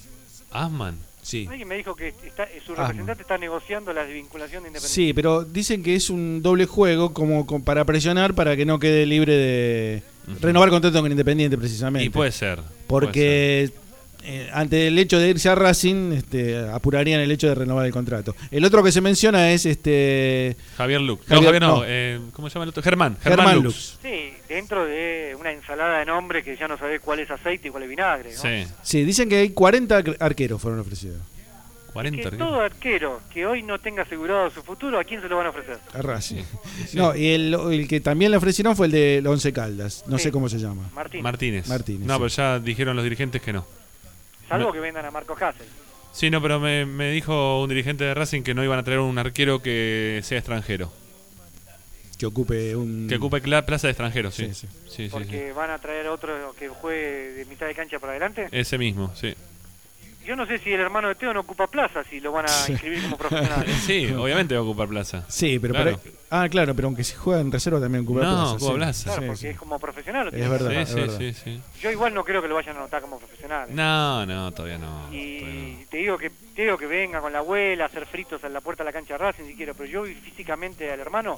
A: Asman.
C: Sí.
F: Alguien me dijo que está, su representante Asman. está negociando la desvinculación de Independiente.
C: Sí, pero dicen que es un doble juego como, como para presionar para que no quede libre de uh-huh. renovar contrato con Independiente precisamente.
A: Y puede ser.
C: Porque
A: puede ser.
C: Eh, ante el hecho de irse a Racing, este, apurarían el hecho de renovar el contrato. El otro que se menciona es este
A: Javier Lux.
C: Javier,
A: no, Javier no,
C: no.
A: Eh, ¿cómo se llama el otro? Germán.
C: Germán,
A: Germán
C: Lux.
A: Lux.
F: Sí, dentro de una ensalada de nombres que ya no sabés cuál es aceite y cuál es vinagre, ¿no?
A: Sí.
C: Sí, dicen que hay cuarenta arqueros fueron ofrecidos.
A: cuarenta
F: que todo arquero que hoy no tenga asegurado su futuro, ¿a quién se lo van a ofrecer?
C: A Racing.
A: Sí. Sí.
C: No, y el, el que también le ofrecieron fue el de Once Caldas. No
F: sí.
C: sé cómo se llama.
F: Martínez.
A: Martínez.
C: Martínez.
A: No,
C: sí.
A: pero ya dijeron los dirigentes que no.
F: Salvo
A: no.
F: que vendan a Marcos Cáceres.
A: Sí, no, pero me, me dijo un dirigente de Racing que no iban a traer un arquero que sea extranjero.
C: Que ocupe un...
A: Que ocupe la plaza de extranjero, sí.
C: Sí, sí.
A: sí, sí
F: Porque
A: sí.
F: van a traer otro que juegue de mitad de cancha para adelante.
A: Ese mismo, sí.
F: Yo no sé si el hermano de Teo no ocupa plaza, si lo van a inscribir como profesional.
A: Sí, obviamente va a ocupar plaza.
C: Sí, pero
A: claro.
C: por ahí, ah, claro, pero aunque se juega en reserva también ocupa
A: no,
C: plaza.
A: ocupa
C: sí.
A: plaza.
F: Claro,
C: Sí,
F: porque
C: sí.
F: es como profesional.
C: Es verdad,
A: sí,
C: es
A: sí,
C: verdad.
A: sí, sí.
F: Yo igual no creo que lo vayan a anotar como profesional. ¿eh?
A: No, no, todavía no.
F: Y
A: todavía no.
F: te digo que te digo que venga con la abuela a hacer fritos en la puerta de la cancha de Racing si quiero, pero yo vi físicamente al hermano,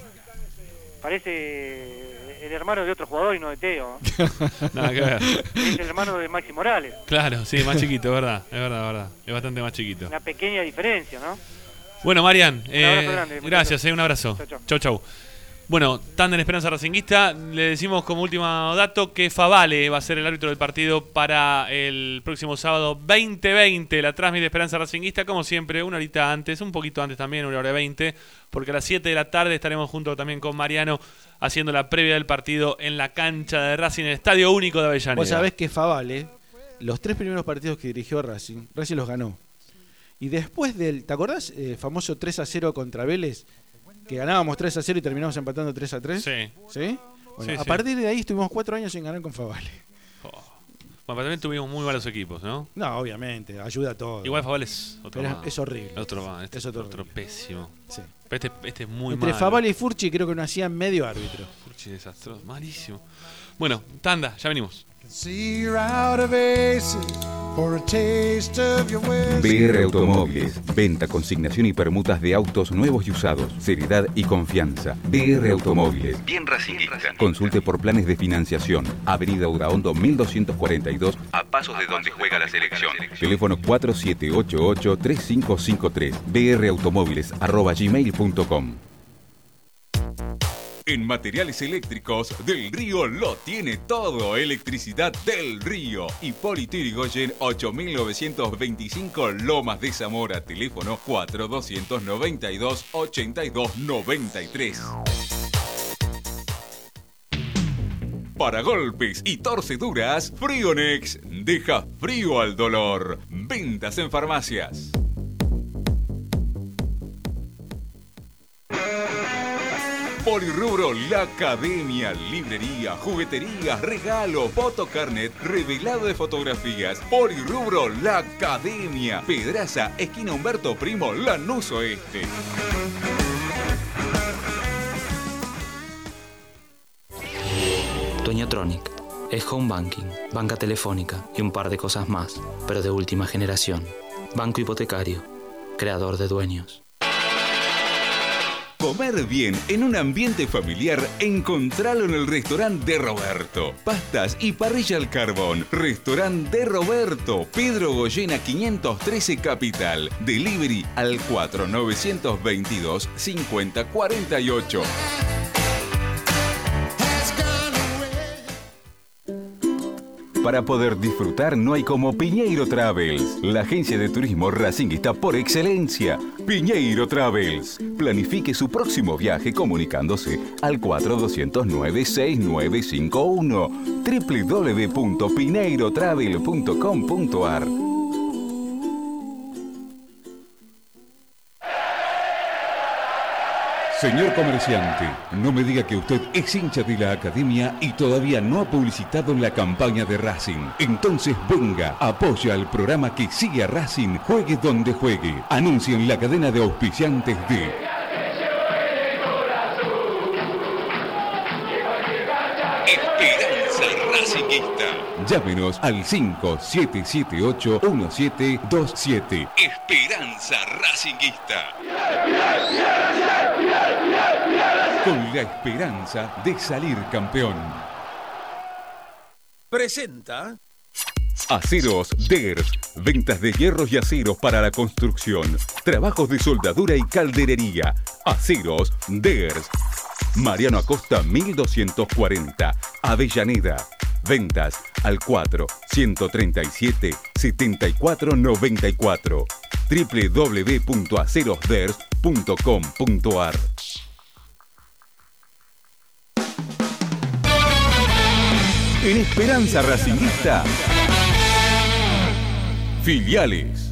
F: parece el hermano de otro jugador y no de Teo.
A: Nada que ver.
F: Es el hermano de Maxi Morales.
A: Claro, sí, más chiquito, es verdad, es verdad, es verdad. Es bastante más chiquito.
F: Una pequeña diferencia, ¿no?
A: Bueno, Marian, eh,
F: abrazo grande,
A: gracias, eh, un abrazo.
F: Chau, chau.
A: Chau, chau. Bueno, tanda en Esperanza Racinguista. Le decimos como último dato que Favale va a ser el árbitro del partido para el próximo sábado veinte veinte. La transmisión de Esperanza Racinguista, como siempre, una horita antes, un poquito antes también, una hora veinte, porque a las siete de la tarde estaremos junto también con Mariano haciendo la previa del partido en la cancha de Racing, en el Estadio Único de Avellaneda.
C: Vos sabés que Favale, los tres primeros partidos que dirigió Racing, Racing los ganó. Y después del, ¿te acordás? Eh, famoso tres a cero contra Vélez, que ganábamos tres a cero y terminamos empatando tres a tres.
A: Sí.
C: ¿Sí? Bueno,
A: Sí,
C: a
A: sí.
C: partir de ahí estuvimos cuatro años sin ganar con Favale.
A: Oh. Bueno, pero también tuvimos muy malos equipos, ¿no?
C: No, obviamente, ayuda a todo.
A: Igual Favale es otro
C: Pero
A: más.
C: es horrible.
A: Otro más, este
C: Es
A: es
C: otro
A: otro,
C: horrible.
A: pésimo.
C: Sí.
A: Pero este, este es muy
C: Entre
A: malo.
C: Favale y Furchi creo que no hacían medio árbitro.
A: Furchi desastroso, malísimo. Bueno, tanda, ya venimos.
H: See you're out of aces for a taste of your wisdom.
B: B R Automóviles. Venta, consignación y permutas de autos nuevos y usados. Seriedad y confianza. B R Automóviles. Bien racinguista. Consulte por planes de financiación. Avenida Udaondo mil doscientos cuarenta y dos, a pasos de donde juega la selección. Teléfono cuatro siete ocho ocho, tres cinco cinco tres. brautomóviles arroba gmail punto com. En Materiales Eléctricos, Del Río lo tiene todo. Electricidad Del Río. Hipólito Yrigoyen ocho mil novecientos veinticinco, Lomas de Zamora. Teléfono cuatro doscientos noventa y dos, ochenta y dos noventa y tres. Para golpes y torceduras, Frionex deja frío al dolor. Ventas en farmacias. Polirrubro La Academia, librería, juguetería, regalos, fotocarnet, revelado de fotografías. Polirrubro La Academia, Pedraza, esquina Humberto Primo, Lanús Oeste.
D: Dueñotronic es home banking, banca telefónica y un par de cosas más, pero de última generación. Banco hipotecario, creador de dueños.
B: Comer bien en un ambiente familiar, encontralo en el restaurante de Roberto. Pastas y parrilla al carbón. Restaurante de Roberto, Pedro Goyena quinientos trece Capital. Delivery al cuatro nueve veintidós cincuenta cuarenta y ocho. Para poder disfrutar no hay como Piñeiro Travels, la agencia de turismo racinguista por excelencia. Piñeiro Travels. Planifique su próximo viaje comunicándose al cuatro dos cero nueve seis nueve cinco uno doble u doble u doble u punto pineiro travel punto com punto a r. Señor comerciante, no me diga que usted es hincha de la Academia y todavía no ha publicitado la campaña de Racing. Entonces venga, apoya al programa que sigue a Racing, juegue donde juegue. Anuncia en la cadena de auspiciantes de Esperanza Racinguista. Llámenos al cinco siete siete ocho uno siete dos siete. Esperanza Racinguista. Con la esperanza de salir campeón.
G: Presenta
B: Aceros Ders. Ventas de hierros y aceros para la construcción. Trabajos de soldadura y calderería. Aceros Ders. Mariano Acosta mil doscientos cuarenta. Avellaneda. Ventas al cuatro ciento treinta y siete setenta y cuatro noventa y cuatro. doble u doble u doble u punto aceros ders punto com punto a r. En Esperanza Racinguista, filiales.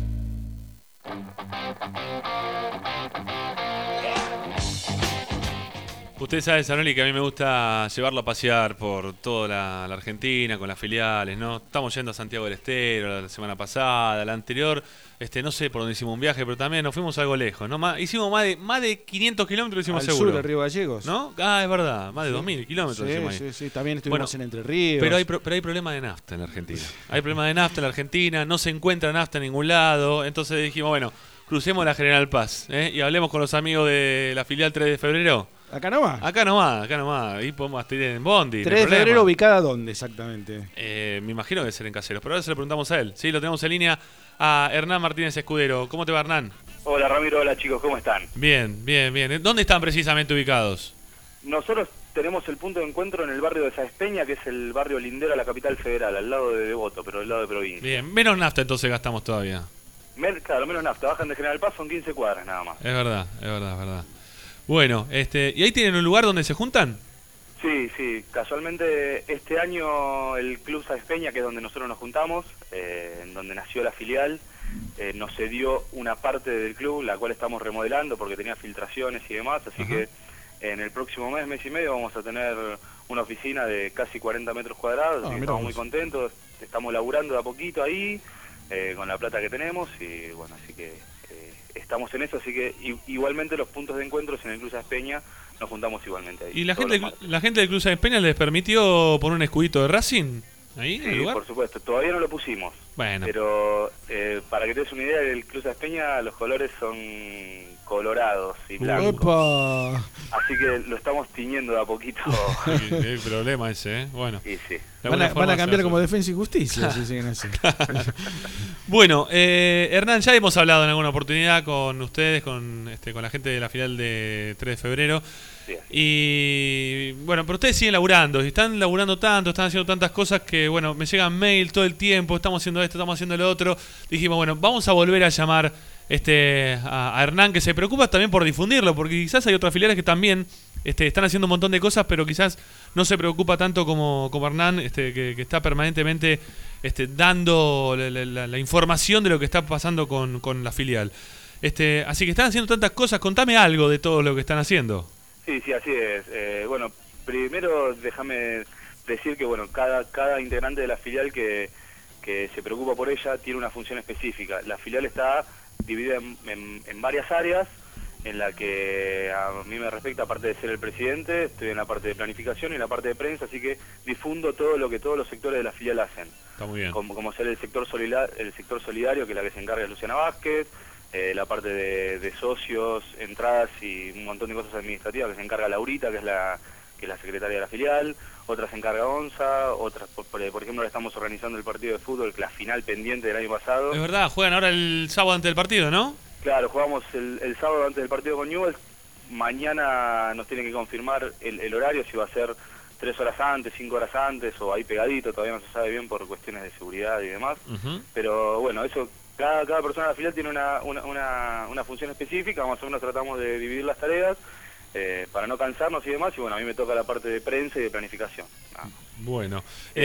A: Usted sabe, Zanoli, que a mí me gusta llevarlo a pasear por toda la, la Argentina con las filiales, ¿no? Estamos yendo a Santiago del Estero la semana pasada, la anterior, este, no sé por dónde hicimos un viaje, pero también nos fuimos algo lejos, ¿no? Más, hicimos más de más de quinientos kilómetros, hicimos
C: Al
A: seguro.
C: sur de Río Gallegos.
A: ¿No? Ah, es verdad, más de
C: Sí.
A: dos mil kilómetros
C: Sí,
A: hicimos ahí.
C: sí, sí, también estuvimos
A: Bueno,
C: en Entre Ríos.
A: Pero hay, pro- pero hay problema de nafta en la Argentina. Hay problema de nafta en la Argentina, no se encuentra nafta en ningún lado, entonces dijimos, bueno, crucemos la General Paz, ¿eh? Y hablemos con los amigos de la filial tres de febrero.
C: ¿Acá nomás?
A: Acá nomás, acá nomás. Ahí podemos hasta ir en Bondi. no hay
C: tres de
A: problema.
C: febrero, ¿ubicada dónde exactamente?
A: Eh, me imagino que debe ser en Caseros, pero ahora se lo preguntamos a él. Sí, lo tenemos en línea a Hernán Martínez Escudero. ¿Cómo te va, Hernán?
I: Hola Ramiro, hola chicos, ¿cómo están?
A: Bien, bien, bien. ¿Dónde están precisamente ubicados?
I: Nosotros tenemos el punto de encuentro en el barrio de Sáenz Peña, que es el barrio lindero a la capital federal, al lado de Devoto, pero al lado de provincia.
A: Bien, menos nafta entonces gastamos todavía.
I: Mer- claro, menos nafta, bajan de General Paz, son quince cuadras nada más.
A: Es verdad, es verdad, es verdad. Bueno, este, ¿y ahí tienen un lugar donde se juntan?
I: Sí, sí, casualmente este año el Club Sáenz Peña, que es donde nosotros nos juntamos, eh, en donde nació la filial, eh, nos cedió una parte del club, la cual estamos remodelando porque tenía filtraciones y demás, así
A: Ajá.
I: que en el próximo mes, mes y medio vamos a tener una oficina de casi cuarenta metros cuadrados,
C: Ah,
I: así que
C: mirá
I: estamos
C: vos.
I: muy contentos, estamos laburando de a poquito ahí, eh, con la plata que tenemos y bueno, así que eh, estamos en eso, así que i- igualmente los puntos de encuentros en el Club Sáenz Peña nos juntamos igualmente ahí.
A: ¿Y la
I: todos
A: gente,
I: los martes.
A: la gente del Club Sáenz Peña les permitió poner un escudito de Racing ahí en el
I: Sí,
A: lugar?
I: por supuesto, todavía no lo pusimos.
A: Bueno,
I: Pero eh, para que te des una idea, el Club Sáenz Peña los colores son colorados y blancos.
C: ¡Epa!
I: Así que lo estamos tiñendo de a poquito.
A: el, el problema ese, ¿eh? Bueno.
I: Y sí.
A: de
C: Van
A: alguna
C: a,
A: forma
C: van a
A: se
C: cambiar
A: hace.
C: como Defensa y Justicia si siguen así.
A: Bueno, eh, Hernán, ya hemos hablado en alguna oportunidad con ustedes, con este, con la gente de la filial de tres de febrero.
I: Sí, así.
A: Y bueno, pero ustedes siguen laburando, y están laburando tanto, están haciendo tantas cosas que, bueno, me llegan mail todo el tiempo, estamos haciendo esto, estamos haciendo lo otro. Dijimos, bueno, vamos a volver a llamar este a, a Hernán, que se preocupa también por difundirlo, porque quizás hay otras filiales que también este, están haciendo un montón de cosas, pero quizás no se preocupa tanto como, como Hernán, este, que, que está permanentemente este, dando la, la- la información de lo que está pasando con, con la filial. Este, así que están haciendo tantas cosas, contame algo de todo lo que están haciendo.
I: Sí, Sí, sí, así es. Eh, bueno, primero déjame decir que bueno, cada, cada integrante de la filial que, que se preocupa por ella tiene una función específica. La filial está dividida en, en, en varias áreas, en la que a mí me respecta, aparte de ser el presidente, estoy en la parte de planificación y en la parte de prensa, así que difundo todo lo que todos los sectores de la filial hacen.
A: Está muy bien.
I: Como, como ser el sector, solidar, el sector solidario, que es la que se encarga de Luciana Vázquez, eh, la parte de, de socios, entradas y un montón de cosas administrativas que se encarga Laurita, que es la que es la secretaria de la filial, otras se encarga Onza, otras, por, por ejemplo, ahora estamos organizando el partido de fútbol, la final pendiente del año pasado.
A: Es verdad, juegan ahora el sábado antes del partido, ¿no?
I: Claro, jugamos el, el sábado antes del partido con Newell's. Mañana nos tienen que confirmar el, el horario, si va a ser tres horas antes, cinco horas antes, o ahí pegadito, todavía no se sabe bien por cuestiones de seguridad y demás. Uh-huh. Pero bueno, eso, cada, cada persona de la filial tiene una, una, una, una función específica, más o menos tratamos de dividir las tareas eh, para no cansarnos y demás, y bueno, a mí me toca la parte de prensa y de planificación. Ah.
A: Bueno,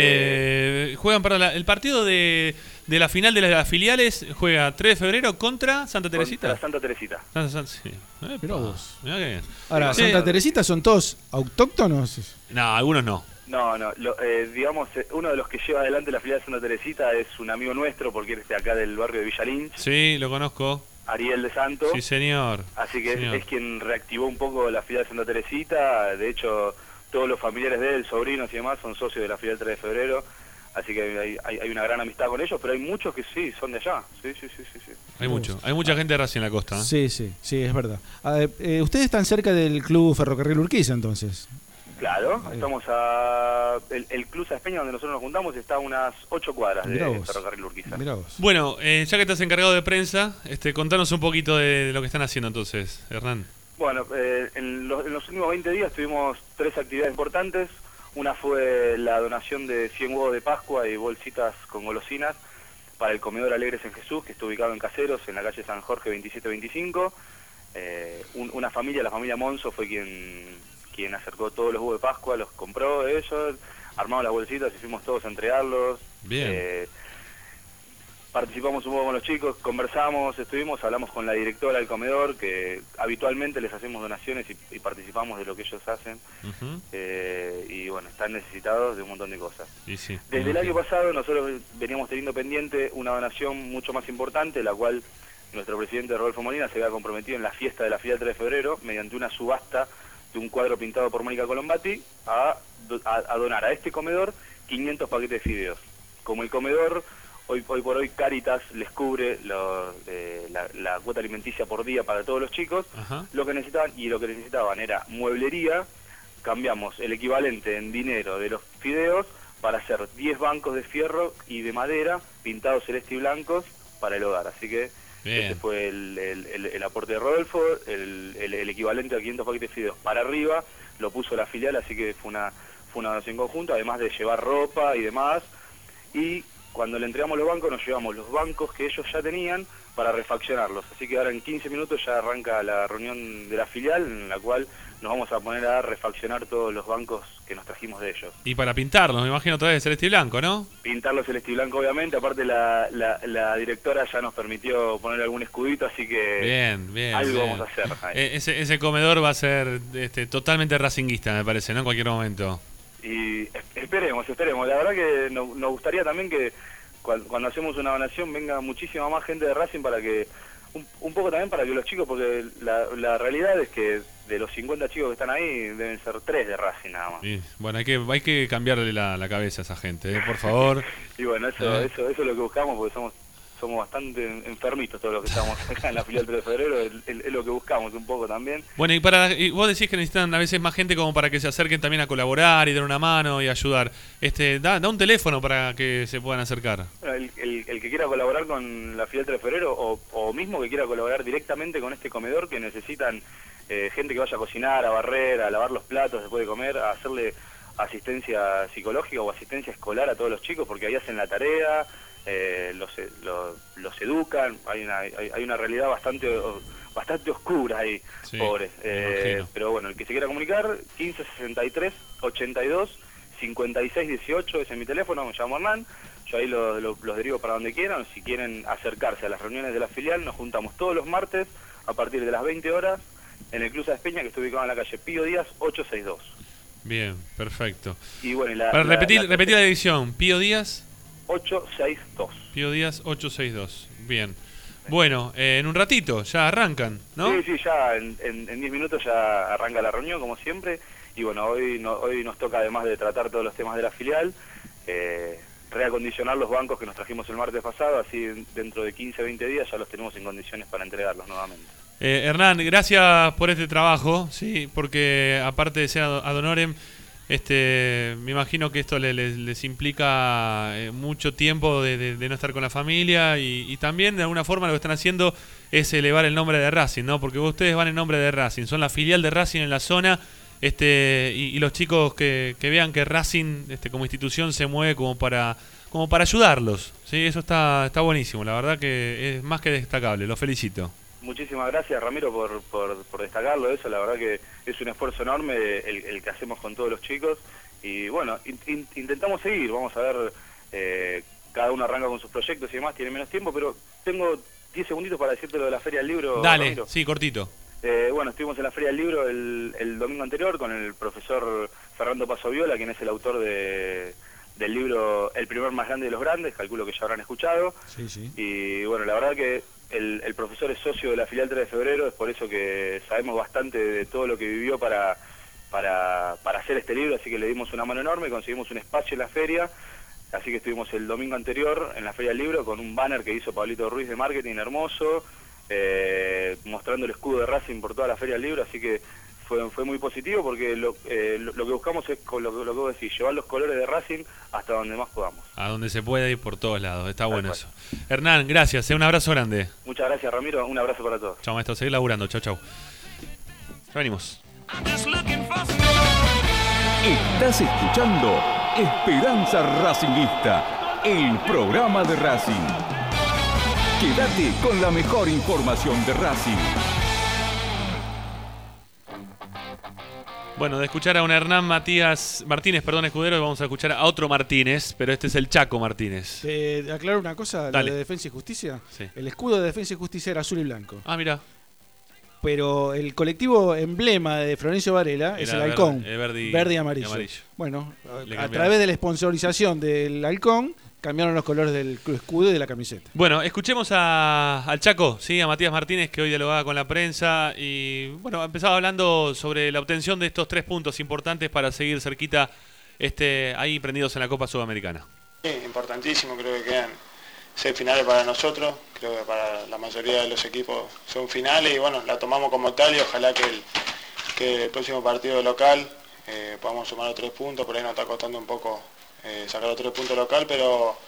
A: eh, eh, juegan para la, el partido de, de la final de las filiales, juega tres de febrero contra Santa Teresita.
I: Contra Santa Teresita.
A: Santa, Santa, sí. eh,
C: Mirá vos.
A: Mirá que bien.
C: Ahora,
A: sí.
C: ¿Santa Teresita son todos autóctonos?
A: No, algunos no.
I: No, no, lo, eh, digamos, eh, uno de los que lleva adelante la filial de Santa Teresita es un amigo nuestro, porque él es de acá del barrio de Villa Lynch.
A: Sí, lo conozco.
I: Ariel de Santo.
A: Sí, señor.
I: Así que
A: señor.
I: Es, es quien reactivó un poco la filial de Santa Teresita. De hecho, todos los familiares de él, sobrinos y demás, son socios de la filial tres de febrero. Así que hay, hay, hay una gran amistad con ellos, pero hay muchos que sí, son de allá. Sí, sí, sí, sí. sí.
A: Hay mucho. Hay mucha gente de Racing en la costa. ¿eh?
C: Sí, sí, sí, es verdad. Eh, eh, ustedes están cerca del Club Ferrocarril Urquiza, entonces.
I: Claro, estamos a... El, el Club Sa Espeña, donde nosotros nos juntamos, está a unas ocho cuadras de Ferrocarril Urquiza.
C: Mirá vos.
A: Bueno, eh, ya que estás encargado de prensa, este, contanos un poquito de, de lo que están haciendo entonces, Hernán.
I: Bueno, eh, en, los, en los últimos veinte días tuvimos tres actividades importantes. Una fue la donación de cien huevos de Pascua y bolsitas con golosinas para el comedor Alegres en Jesús, que está ubicado en Caseros, en la calle San Jorge veintisiete veinticinco. Eh, un, una familia, la familia Monzo, fue quien... quien acercó todos los huevos de Pascua, los compró ellos, armamos las bolsitas y fuimos todos a entregarlos.
A: Bien.
I: Eh, participamos un poco con los chicos, conversamos, estuvimos, hablamos con la directora del comedor, que habitualmente les hacemos donaciones y, y participamos de lo que ellos hacen. Uh-huh. eh, y bueno, están necesitados de un montón de cosas.
A: Y sí,
I: Desde el año pasado nosotros veníamos teniendo pendiente una donación mucho más importante, la cual nuestro presidente Rodolfo Molina se había comprometido en la fiesta de la filial tres de febrero, mediante una subasta de un cuadro pintado por Mónica Colombati, a, a, a donar a este comedor quinientos paquetes de fideos. Como el comedor, hoy, hoy por hoy Cáritas les cubre lo, eh, la, la cuota alimenticia por día para todos los chicos, uh-huh. lo que necesitaban, y lo que necesitaban era mueblería, cambiamos el equivalente en dinero de los fideos para hacer diez bancos de fierro y de madera, pintados celeste y blancos, para el hogar. Así que Bien. Ese fue el, el, el, el aporte de Rodolfo, el, el, el equivalente a quinientos paquetes de fideos para arriba, lo puso la filial, así que fue una, fue una donación conjunta, además de llevar ropa y demás. Y cuando le entregamos los bancos, nos llevamos los bancos que ellos ya tenían para refaccionarlos. Así que ahora en quince minutos ya arranca la reunión de la filial, en la cual nos vamos a poner a refaccionar todos los bancos que nos trajimos de ellos.
A: Y para pintarlos, me imagino otra vez celeste y blanco, ¿no?
I: Pintarlos celeste y blanco, obviamente. Aparte la, la, la directora ya nos permitió poner algún escudito, así que
A: bien, bien,
I: algo
A: bien.
I: vamos a hacer.
A: Eh, ese, ese comedor va a ser este, totalmente racinguista, me parece, ¿no? En cualquier momento.
I: Y esperemos, esperemos. La verdad que nos, nos gustaría también que cuando, cuando hacemos una donación venga muchísima más gente de Racing para que, un, un poco también para que los chicos, porque la, la realidad es que de los cincuenta chicos que están ahí deben ser tres de Racing nada más.
A: Y, bueno, hay que hay que cambiarle la, la cabeza a esa gente, ¿eh? Por favor.
I: Y bueno, eso,
A: ¿Eh?
I: eso, eso es lo que buscamos, porque somos somos bastante enfermitos todos los que estamos acá en la filial tres de febrero, es, es, es lo que buscamos un poco también.
A: Bueno, y para y vos decís que necesitan a veces más gente como para que se acerquen también a colaborar y dar una mano y ayudar. Este, da, da un teléfono para que se puedan acercar.
I: Bueno, el, el, el que quiera colaborar con la filial tres de febrero o, o mismo que quiera colaborar directamente con este comedor, que necesitan eh, gente que vaya a cocinar, a barrer, a lavar los platos después de comer, a hacerle asistencia psicológica o asistencia escolar a todos los chicos, porque ahí hacen la tarea. Eh, los, los, los educan, hay una, hay, hay una realidad bastante bastante oscura ahí, sí, pobres. Eh, pero bueno, el que se quiera comunicar, quince sesenta y tres ochenta y dos cincuenta y seis dieciocho, ese es mi teléfono, me llamo Hernán, yo ahí los lo, los derivo para donde quieran. Si quieren acercarse a las reuniones de la filial, nos juntamos todos los martes a partir de las veinte horas en el Club Sáenz Peña, que está ubicado en la calle Pío Díaz ochocientos sesenta y dos.
A: Bien, perfecto.
I: Y bueno, y la,
A: Para
I: la,
A: repetir,
I: la,
A: repetir la dirección, Pío Díaz.
I: ochocientos sesenta y dos.
A: Pío Díaz ochocientos sesenta y dos. Bien. Bueno, eh, en un ratito ya arrancan, ¿no?
I: Sí, sí, ya en, en, en diez minutos ya arranca la reunión, como siempre. Y bueno, hoy, no, hoy nos toca, además de tratar todos los temas de la filial, eh, reacondicionar los bancos que nos trajimos el martes pasado, así dentro de quince, veinte días ya los tenemos en condiciones para entregarlos nuevamente.
A: Eh, Hernán, gracias por este trabajo, sí, porque aparte de ser ad honorem, este, me imagino que esto les, les, les implica eh, mucho tiempo de, de, de no estar con la familia y, y también de alguna forma lo que están haciendo es elevar el nombre de Racing, ¿no? Porque ustedes van en nombre de Racing, son la filial de Racing en la zona, este, y, y los chicos que, que vean que Racing, este, como institución se mueve como para, como para ayudarlos, sí, eso está, está buenísimo, la verdad que es más que destacable, los felicito.
I: Muchísimas gracias, Ramiro, por, por, por destacarlo eso. La verdad que es un esfuerzo enorme el, el que hacemos con todos los chicos. Y bueno, in, in, intentamos seguir. Vamos a ver, eh, cada uno arranca con sus proyectos y demás, tiene menos tiempo, pero tengo diez segunditos para decirte lo de la Feria del Libro.
A: Dale,
I: Ramiro.
A: Sí, cortito.
I: Eh, bueno, estuvimos en la Feria del Libro el, el domingo anterior con el profesor Fernando Pasoviola, quien es el autor de... del libro El primer más grande de los grandes, calculo que ya habrán escuchado.
C: Sí, sí.
I: Y bueno, la verdad que el, el profesor es socio de la filial tres de febrero, es por eso que sabemos bastante de todo lo que vivió para, para, para hacer este libro, así que le dimos una mano enorme, conseguimos un espacio en la feria, así que estuvimos el domingo anterior en la Feria del Libro con un banner que hizo Pablito Ruiz de marketing hermoso, eh, mostrando el escudo de Racing por toda la Feria del Libro, así que Fue, fue muy positivo porque lo, eh, lo, lo que buscamos es, con lo, lo que vos decís, llevar los colores de Racing hasta donde más podamos.
A: A donde se puede ir por todos lados, está bueno eso. Hernán, gracias, eh, un abrazo grande.
I: Muchas gracias, Ramiro, un abrazo para todos.
A: Chao, maestro, seguir laburando, chau, chau. Ya venimos.
B: Estás escuchando Esperanza Racingista, el programa de Racing. Quédate con la mejor información de Racing.
A: Bueno, de escuchar a un Hernán Matías Martínez, perdón, Escudero, vamos a escuchar a otro Martínez, pero este es el Chaco Martínez.
C: Te aclaro una cosa,
A: Dale.
C: lo de Defensa y Justicia.
A: Sí.
C: El escudo de Defensa y Justicia era azul y blanco.
A: Ah, mira.
C: Pero el colectivo emblema de Florencio Varela es
A: Era
C: el halcón,
A: verde, eh, verde y-
C: verde y amarillo.
A: y amarillo.
C: Bueno,
A: Le
C: a, a
A: cambiaron.
C: través de la sponsorización del halcón, cambiaron los colores del escudo y de la camiseta.
A: Bueno, escuchemos a, al Chaco, sí, a Matías Martínez, que hoy dialogaba con la prensa y, bueno, empezaba hablando sobre la obtención de estos tres puntos importantes para seguir cerquita, este, ahí prendidos en la Copa Sudamericana.
J: Sí, importantísimo, creo que quedan seis finales para nosotros, creo que para la mayoría de los equipos son finales y bueno, la tomamos como tal y ojalá que el, que el próximo partido local eh, podamos sumar los tres puntos, por ahí nos está costando un poco eh, sacar los tres puntos local, pero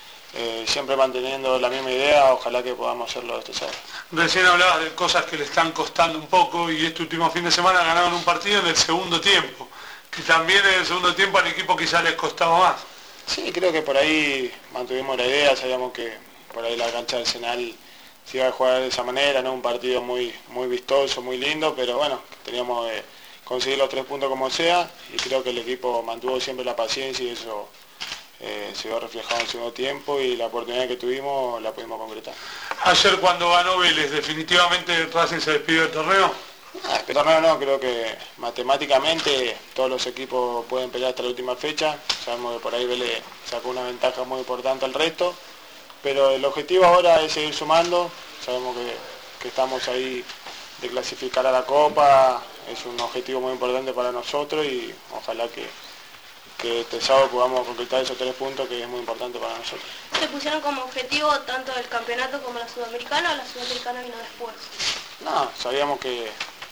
J: eh, siempre manteniendo la misma idea, ojalá que podamos hacerlo este sábado.
K: Recién hablabas de cosas que le están costando un poco y este último fin de semana ganaron un partido en el segundo tiempo, que también en el segundo tiempo al equipo quizás les costaba más.
J: Sí, creo que por ahí mantuvimos la idea, sabíamos que por ahí la cancha del Arsenal se iba a jugar de esa manera, no un partido muy, muy vistoso, muy lindo, pero bueno, teníamos que conseguir los tres puntos como sea y creo que el equipo mantuvo siempre la paciencia y eso eh, se vio reflejado en el segundo tiempo y la oportunidad que tuvimos la pudimos concretar.
K: Ayer cuando ganó Vélez, ¿definitivamente Racing se despidió del torneo?
J: Ah, este torneo no, creo que matemáticamente todos los equipos pueden pelear hasta la última fecha, sabemos que por ahí Vélez sacó una ventaja muy importante al resto, pero el objetivo ahora es seguir sumando, sabemos que, que estamos ahí de clasificar a la Copa, es un objetivo muy importante para nosotros y ojalá que, que este sábado podamos concretar esos tres puntos que es muy importante para nosotros.
L: ¿Se pusieron como objetivo tanto el campeonato como la Sudamericana o la Sudamericana vino después?
J: No, sabíamos que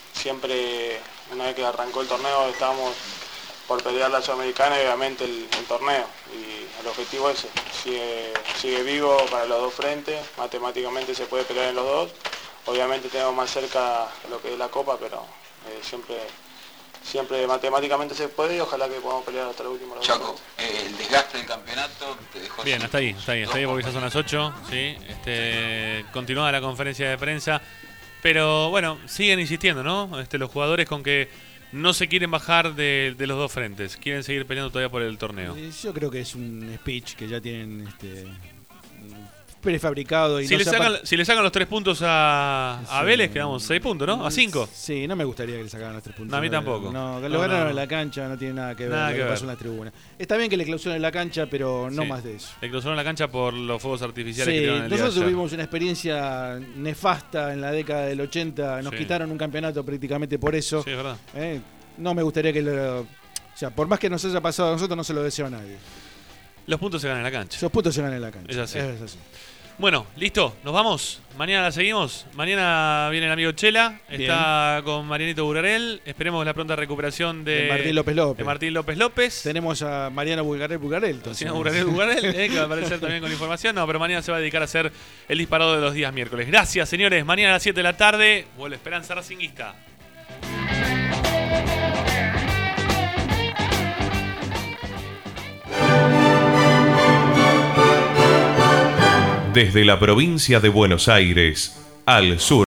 J: siempre, una vez que arrancó el torneo, estábamos por pelear la Sudamericana y obviamente el, el torneo. Y el objetivo ese, sigue, sigue vivo para los dos frentes, matemáticamente se puede pelear en los dos. Obviamente tenemos más cerca lo que es la Copa, pero eh, siempre, siempre matemáticamente se puede y ojalá que podamos pelear hasta el último.
M: Chaco, eh, el desgaste del campeonato te dejó...
A: Bien, hasta ahí, hasta ahí, hasta ahí porque ya son las ocho, ¿sí? Este, continuada la conferencia de prensa, pero bueno, siguen insistiendo, ¿no? Este, los jugadores con que no se quieren bajar de, de los dos frentes, quieren seguir peleando todavía por el torneo.
C: Yo creo que es un speech que ya tienen este, prefabricado. Y
A: si,
C: no
A: le
C: se
A: sacan,
C: apar-
A: si le sacan los tres puntos a, a
C: Sí.
A: Vélez, quedamos seis puntos, ¿no? A cinco.
C: Sí, no me gustaría que le sacaran los tres puntos.
A: No, a mí tampoco.
C: No, que
A: No,
C: lo ganaron
A: no.
C: en la cancha, no tiene nada que ver
A: Nada
C: con
A: que
C: lo que
A: ver.
C: pasó en la tribuna. Está bien que le clausuren la cancha, pero no
A: Sí.
C: más de eso.
A: Le clausuraron la cancha por los fuegos artificiales
C: Sí,
A: que tiraron el día de
C: nosotros
A: ayer.
C: tuvimos una experiencia nefasta en la década del ochenta. Nos
A: Sí.
C: quitaron un campeonato prácticamente por eso.
A: Sí, es verdad.
C: Eh, no me gustaría que lo... O sea, por más que nos haya pasado a nosotros, no se lo deseo a nadie.
A: Los puntos se ganan en la cancha.
C: Esos puntos se ganan en la cancha.
A: Es así.
C: Es así.
A: Bueno, listo, nos vamos. Mañana la seguimos. Mañana viene el amigo Chela. Está con Marianito Burgarel. Esperemos la pronta recuperación de,
C: De Martín López López.
A: de Martín López López.
C: Tenemos a Mariana Bulgarel Bulgarel. entonces.
A: Mariana Burgarel Burgarel, eh, que va a aparecer también con información. No, pero mañana se va a dedicar a hacer el disparado de los días miércoles. Gracias, señores. Mañana a las siete de la tarde vuelve Esperanza Racinguista.
N: Desde la provincia de Buenos Aires al sur.